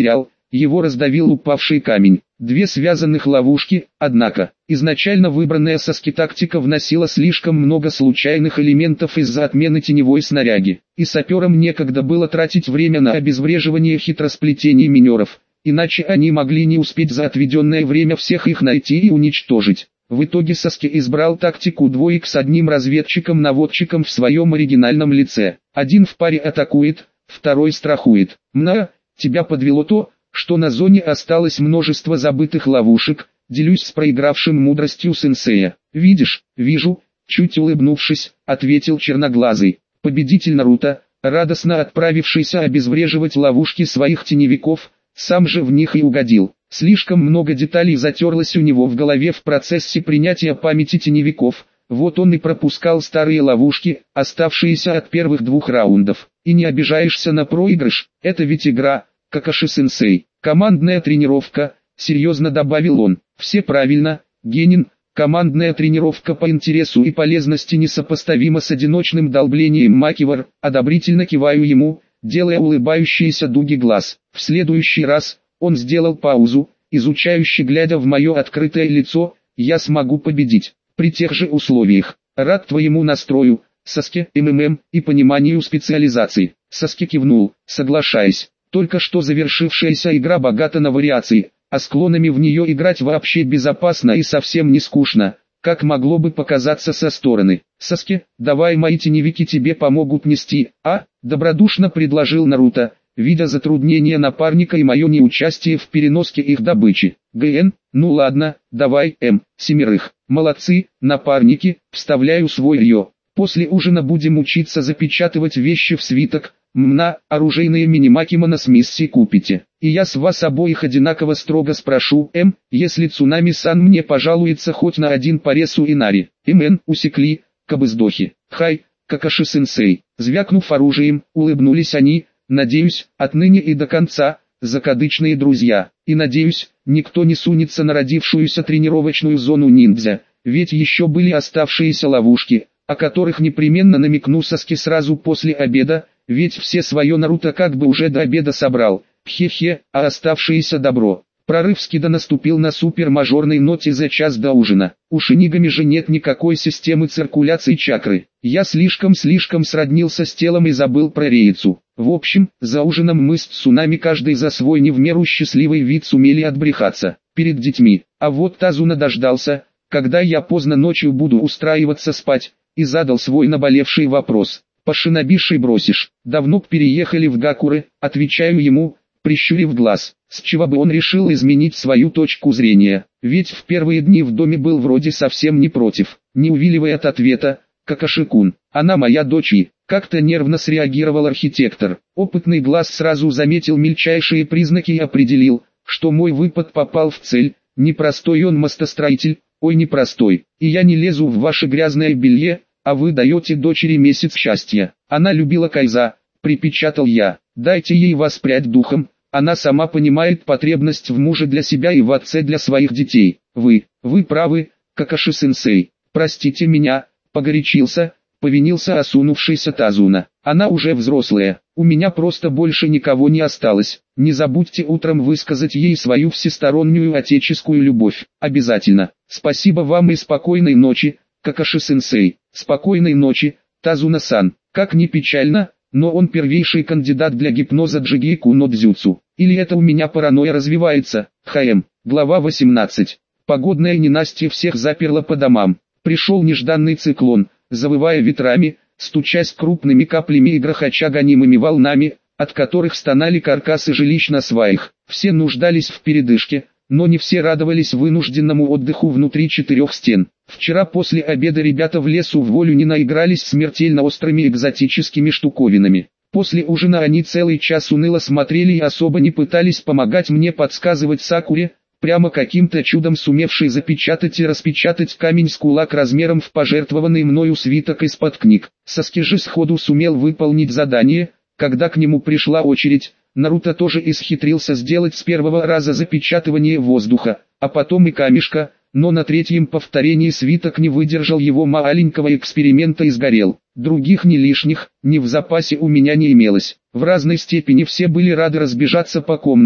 его раздавил упавший камень. Две связанных ловушки, однако, изначально выбранная Саски тактика вносила слишком много случайных элементов из-за отмены теневой снаряги, и саперам некогда было тратить время на обезвреживание хитросплетений минеров, иначе они могли не успеть за отведенное время всех их найти и уничтожить. В итоге Саски избрал тактику двоек с одним разведчиком-наводчиком в своем оригинальном лице. Один в паре атакует, второй страхует. Мна, тебя подвело то, что на зоне осталось множество забытых ловушек, делюсь с проигравшим мудростью сенсея. Видишь, вижу, чуть улыбнувшись, ответил черноглазый. Победитель Наруто, радостно отправившийся обезвреживать ловушки своих теневиков, сам же в них и угодил. Слишком много деталей затерлось у него в голове в процессе принятия памяти теневиков, вот он и пропускал старые ловушки, оставшиеся от первых двух раундов. И не обижаешься на проигрыш, это ведь игра, Какаши-сенсей. Командная тренировка, серьезно добавил он. Все правильно, Генин, командная тренировка по интересу и полезности несопоставима с одиночным долблением Макивар, одобрительно киваю ему, делая улыбающиеся дуги глаз. В следующий раз, он сделал паузу, изучающе глядя в мое открытое лицо, я смогу победить, при тех же условиях. Рад твоему настрою, Саске, МММ, и пониманию специализации. Саске кивнул, соглашаясь. Только что завершившаяся игра богата на вариации, а склонами в нее играть вообще безопасно и совсем не скучно, как могло бы показаться со стороны. Саске, давай мои теневики тебе помогут нести, а? Добродушно предложил Наруто, видя затруднение напарника и мое неучастие в переноске их добычи. ГН, ну ладно, давай, М, семерых. Молодцы, напарники, вставляю свой рё. После ужина будем учиться запечатывать вещи в свиток. Мна, оружейные минимакимона с миссией купите. И я с вас обоих одинаково строго спрошу, М, если Цунами-сан мне пожалуется хоть на один порез у Инари. М, усекли, кабыздохи. Хай, Какаши-сенсей. Звякнув оружием, улыбнулись они, надеюсь, отныне и до конца, закадычные друзья. И надеюсь, никто не сунется на родившуюся тренировочную зону ниндзя, ведь еще были оставшиеся ловушки, о которых непременно намекну Саске сразу после обеда, ведь все свое Наруто как бы уже до обеда собрал, хе-хе, а оставшееся добро. Прорыв Скида наступил на супермажорной ноте за час до ужина. У Шинигами же нет никакой системы циркуляции чакры. Я слишком-слишком сроднился с телом и забыл про Реицу. В общем, за ужином мы с Цунами каждый за свой не в меру счастливый вид сумели отбрехаться перед детьми. А вот Тазуна дождался, когда я поздно ночью буду устраиваться спать, и задал свой наболевший вопрос. По шинобиши бросишь, давно б переехали в Гакуры, отвечаю ему, прищурив глаз, с чего бы он решил изменить свою точку зрения, ведь в первые дни в доме был вроде совсем не против, не увиливая от ответа, Какаши-кун, она моя дочь и, как-то нервно среагировал архитектор, опытный глаз сразу заметил мельчайшие признаки и определил, что мой выпад попал в цель, непростой он мостостроитель, ой непростой, и я не лезу в ваше грязное белье, а вы даете дочери месяц счастья. Она любила кайза, припечатал я. Дайте ей воспрять духом, она сама понимает потребность в муже для себя и в отце для своих детей. Вы, вы правы, Какаши-сенсей. Простите меня, погорячился, повинился осунувшийся Тазуна. Она уже взрослая, у меня просто больше никого не осталось. Не забудьте утром высказать ей свою всестороннюю отеческую любовь. Обязательно. Спасибо вам и спокойной ночи, Какаши-сенсей. Спокойной ночи, Тазуна-сан. Как ни печально, но он первейший кандидат для гипноза Джигейку но Дзюцу. Или это у меня паранойя развивается? ХМ. Глава восемнадцать. Погодное ненастье всех заперло по домам. Пришел нежданный циклон, завывая ветрами, стучась крупными каплями и грохоча гонимыми волнами, от которых стонали каркасы жилищ на сваях. Все нуждались в передышке, но не все радовались вынужденному отдыху внутри четырех стен. Вчера после обеда ребята в лесу в волю не наигрались смертельно острыми экзотическими штуковинами. После ужина они целый час уныло смотрели и особо не пытались помогать мне подсказывать Сакуре, прямо каким-то чудом сумевший запечатать и распечатать камень с кулак размером в пожертвованный мною свиток из-под книг. Саски же сходу сумел выполнить задание, когда к нему пришла очередь. Наруто тоже исхитрился сделать с первого раза запечатывание воздуха, а потом и камешка, но на третьем повторении свиток не выдержал его маленького эксперимента и сгорел. Других ни лишних, ни в запасе у меня не имелось. В разной степени все были рады разбежаться по комнатам,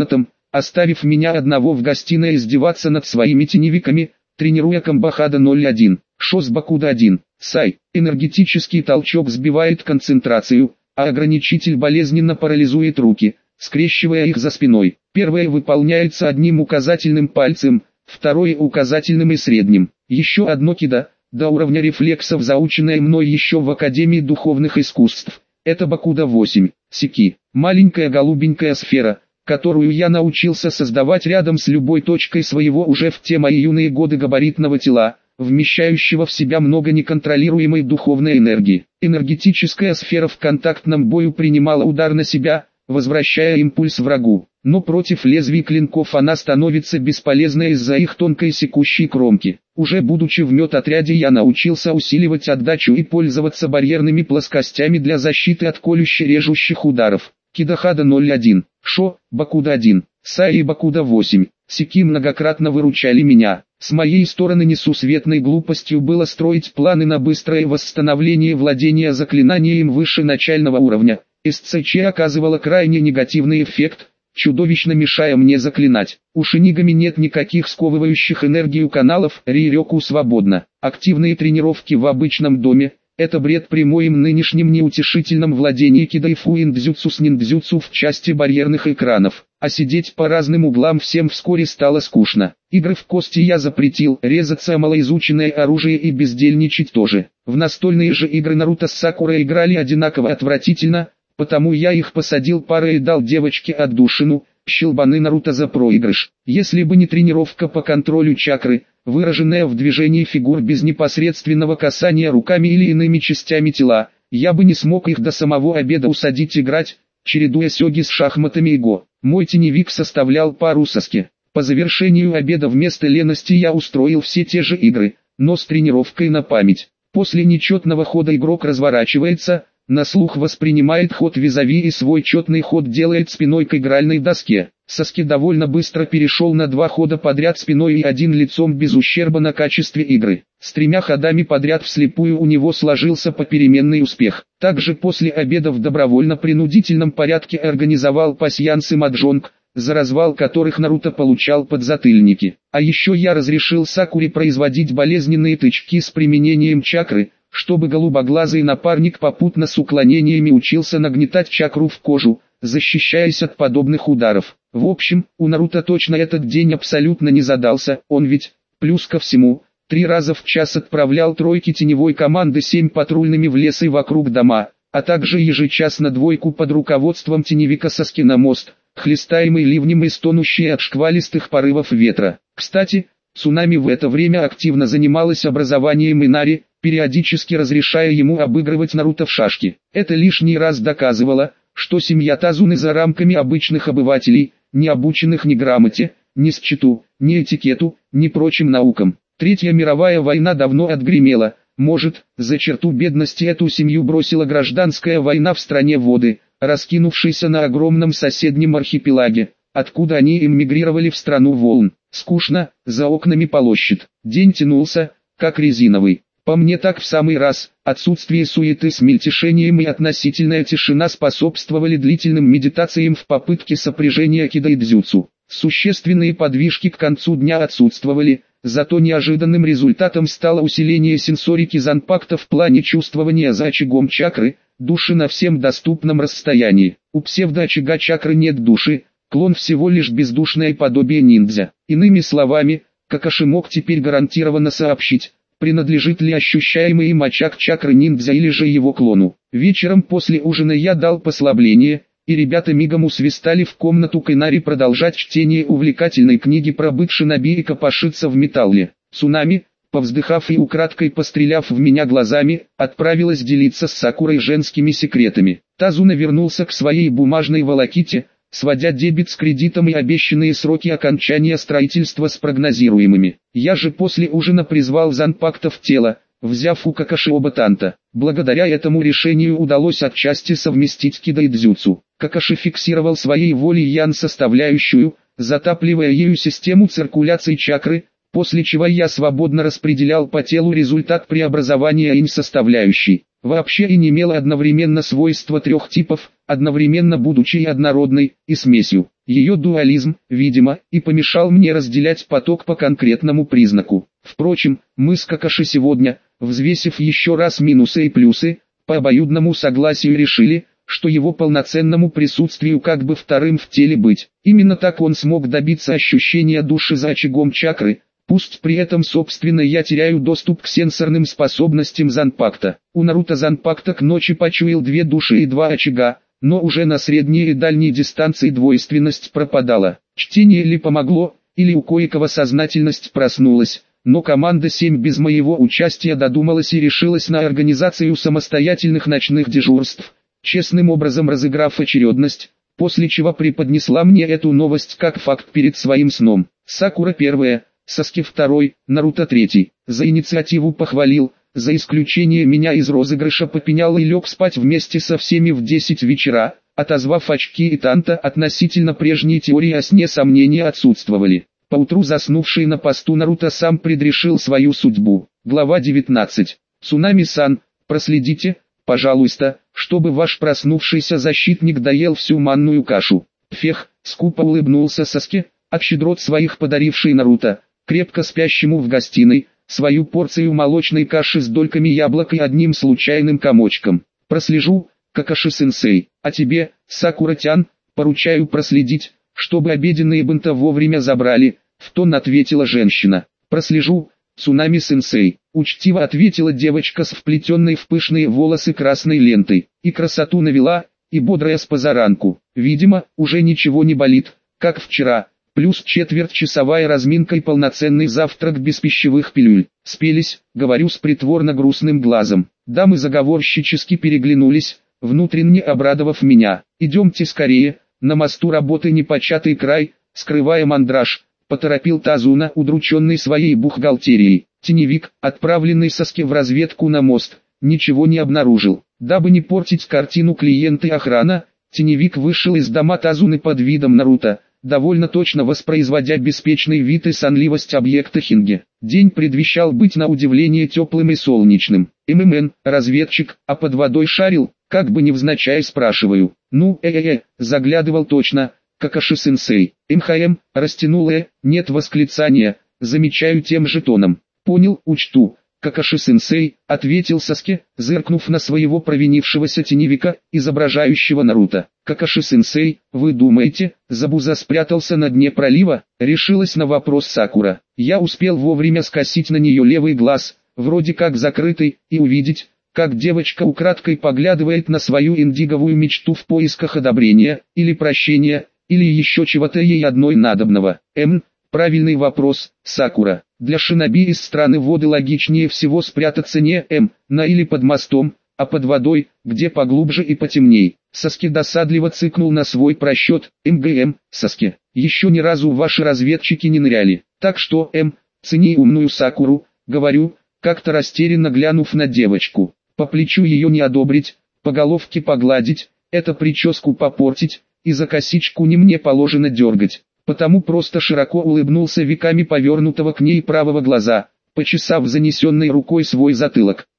оставив меня одного в гостиной издеваться над своими теневиками, тренируя Камбахада ноль один, Шос Бакуда один. Сай, энергетический толчок сбивает концентрацию, а ограничитель болезненно парализует руки, скрещивая их за спиной. Первое выполняется одним указательным пальцем, второе указательным и средним. Еще одно кида, до уровня рефлексов, заученное мной еще в Академии духовных искусств. Это Бакуда восемь, Сики, маленькая голубенькая сфера, которую я научился создавать рядом с любой точкой своего уже в те мои юные годы габаритного тела, вмещающего в себя много неконтролируемой духовной энергии. Энергетическая сфера в контактном бою принимала удар на себя, возвращая импульс врагу, но против лезвий клинков она становится бесполезной из-за их тонкой секущей кромки. Уже будучи в медотряде, я научился усиливать отдачу и пользоваться барьерными плоскостями для защиты от колюще-режущих ударов. Кидахада ноль один, Шо, Бакуда один, Сай и Бакуда восемь, Сики многократно выручали меня. С моей стороны несусветной глупостью было строить планы на быстрое восстановление владения заклинанием выше начального уровня. эс цэ че оказывала крайне негативный эффект, чудовищно мешая мне заклинать. У Шинигами нет никаких сковывающих энергию каналов, Рирёку свободно. Активные тренировки в обычном доме – это бред при моем нынешнем неутешительном владении кидайфу и ниндзюцу с ниндзюцу в части барьерных экранов. А сидеть по разным углам всем вскоре стало скучно. Игры в кости я запретил, резаться о малоизученное оружие и бездельничать тоже. В настольные же игры Наруто с Сакурой играли одинаково отвратительно, потому я их посадил парой и дал девочке отдушину, щелбаны Наруто за проигрыш. Если бы не тренировка по контролю чакры, выраженная в движении фигур без непосредственного касания руками или иными частями тела, я бы не смог их до самого обеда усадить играть, чередуя сёги с шахматами и го. Мой теневик составлял пару Саски. По завершению обеда вместо лености я устроил все те же игры, но с тренировкой на память. После нечетного хода игрок разворачивается, на слух воспринимает ход визави и свой четный ход делает спиной к игральной доске. Саски довольно быстро перешел на два хода подряд спиной и один лицом без ущерба на качестве игры. С тремя ходами подряд вслепую у него сложился попеременный успех. Также после обеда в добровольно-принудительном порядке организовал пасьянс и маджонг, за развал которых Наруто получал подзатыльники. А еще я разрешил Сакуре производить болезненные тычки с применением чакры, чтобы голубоглазый напарник попутно с уклонениями учился нагнетать чакру в кожу, защищаясь от подобных ударов. В общем, у Наруто точно этот день абсолютно не задался, он ведь, плюс ко всему, три раза в час отправлял тройки теневой команды семь патрульными в лес и вокруг дома, а также ежечасно двойку под руководством теневика Саски на мост, хлестаемый ливнем и стонущий от шквалистых порывов ветра. Кстати, Цунами в это время активно занималась образованием Инари, периодически разрешая ему обыгрывать Наруто в шашки. Это лишний раз доказывало, что семья Тазуны за рамками обычных обывателей, не обученных ни грамоте, ни счету, ни этикету, ни прочим наукам. Третья мировая война давно отгремела, может, за черту бедности эту семью бросила гражданская война в стране воды, раскинувшейся на огромном соседнем архипелаге, откуда они эмигрировали в страну волн. Скучно, за окнами полощет. День тянулся, как резиновый. По мне так в самый раз, отсутствие суеты с мельтешением и относительная тишина способствовали длительным медитациям в попытке сопряжения кида и дзюцу. Существенные подвижки к концу дня отсутствовали, зато неожиданным результатом стало усиление сенсорики Занпакта в плане чувствования за очагом чакры, души на всем доступном расстоянии. У псевдоочага чакры нет души, клон всего лишь бездушное подобие ниндзя. Иными словами, Какаши мог теперь гарантированно сообщить, принадлежит ли ощущаемый им очаг чакры ниндзя или же его клону. Вечером после ужина я дал послабление, и ребята мигом усвистали в комнату к Инари продолжать чтение увлекательной книги про бык шиноби и копошиться в металле. Цунами, повздыхав и украдкой постреляв в меня глазами, отправилась делиться с Сакурой женскими секретами. Тазуна вернулся к своей бумажной волоките, сводя дебет с кредитом и обещанные сроки окончания строительства с прогнозируемыми. Я же после ужина призвал Занпакта в тело, взяв у Какаши оба танта. Благодаря этому решению удалось отчасти совместить кида и дзюцу. Какаши фиксировал своей волей ян-составляющую, затапливая ею систему циркуляции чакры, после чего я свободно распределял по телу результат преобразования инь-составляющей. Вообще инь имела одновременно свойства трех типов, одновременно будучи и однородной, и смесью. Ее дуализм, видимо, и помешал мне разделять поток по конкретному признаку. Впрочем, мы с Какаши сегодня, взвесив еще раз минусы и плюсы, по обоюдному согласию решили, что его полноценному присутствию как бы вторым в теле быть. Именно так он смог добиться ощущения души за очагом чакры, пусть при этом собственно я теряю доступ к сенсорным способностям Занпакта. У Наруто Занпакта к ночи почуял две души и два очага, но уже на средней и дальней дистанции двойственность пропадала. Чтение ли помогло, или у кое-кого сознательность проснулась, но команда семь без моего участия додумалась и решилась на организацию самостоятельных ночных дежурств, честным образом разыграв очередность, после чего преподнесла мне эту новость как факт перед своим сном. Сакура первая, Саски второй, Наруто третий. За инициативу похвалил, за исключение меня из розыгрыша попенял и лег спать вместе со всеми в десять вечера, отозвав очки и Танта относительно прежней теории о сне сомнения отсутствовали. Поутру заснувший на посту Наруто сам предрешил свою судьбу. Глава девятнадцать. Цунами-сан, проследите, пожалуйста, чтобы ваш проснувшийся защитник доел всю манную кашу. Фех, скупо улыбнулся Саске, от щедрот своих подаривший Наруто, крепко спящему в гостиной, свою порцию молочной каши с дольками яблок и одним случайным комочком. Прослежу, Какаши-сенсей, а тебе, Сакура-тян, поручаю проследить, чтобы обеденные бенто вовремя забрали, в тон ответила женщина. Прослежу, Цунами-сенсей, учтиво ответила девочка с вплетенной в пышные волосы красной лентой, и красоту навела, и бодрая с позаранку. Видимо, уже ничего не болит, как вчера, плюс четвертьчасовая разминка и полноценный завтрак без пищевых пилюль. Спелись, говорю с притворно грустным глазом. Дамы заговорщически переглянулись, внутренне обрадовав меня. Идемте скорее, на мосту работы непочатый край, скрывая мандраж, поторопил Тазуна, удрученный своей бухгалтерией. Теневик, отправленный Саске в разведку на мост, ничего не обнаружил. Дабы не портить картину клиента и охрана, Теневик вышел из дома Тазуны под видом Наруто, довольно точно воспроизводя беспечный вид и сонливость объекта Хинге. День предвещал быть на удивление теплым и солнечным. ММН, разведчик, а под водой шарил, как бы невзначай спрашиваю. Ну, э-э-э, заглядывал точно, Какаши-сенсей. МХМ, растянул э, нет восклицания, замечаю тем же тоном. Понял, учту. Какаши-сенсей, ответил Саске, зыркнув на своего провинившегося теневика, изображающего Наруто. Какаши-сенсей, вы думаете, Забуза спрятался на дне пролива? Решилась на вопрос Сакура. Я успел вовремя скосить на нее левый глаз, вроде как закрытый, и увидеть, как девочка украдкой поглядывает на свою индиговую мечту в поисках одобрения, или прощения, или еще чего-то ей одной надобного. М. Правильный вопрос, Сакура. Для шиноби из страны воды логичнее всего спрятаться не М, на или под мостом, а под водой, где поглубже и потемней. Саске досадливо цыкнул на свой просчет. МГМ, Саске, еще ни разу ваши разведчики не ныряли. Так что, М, цени умную Сакуру, говорю, как-то растерянно глянув на девочку. По плечу ее не одобрить, по головке погладить, это прическу попортить, и за косичку не мне положено дергать. Потому просто широко улыбнулся веками повернутого к ней правого глаза, почесав занесенной рукой свой затылок.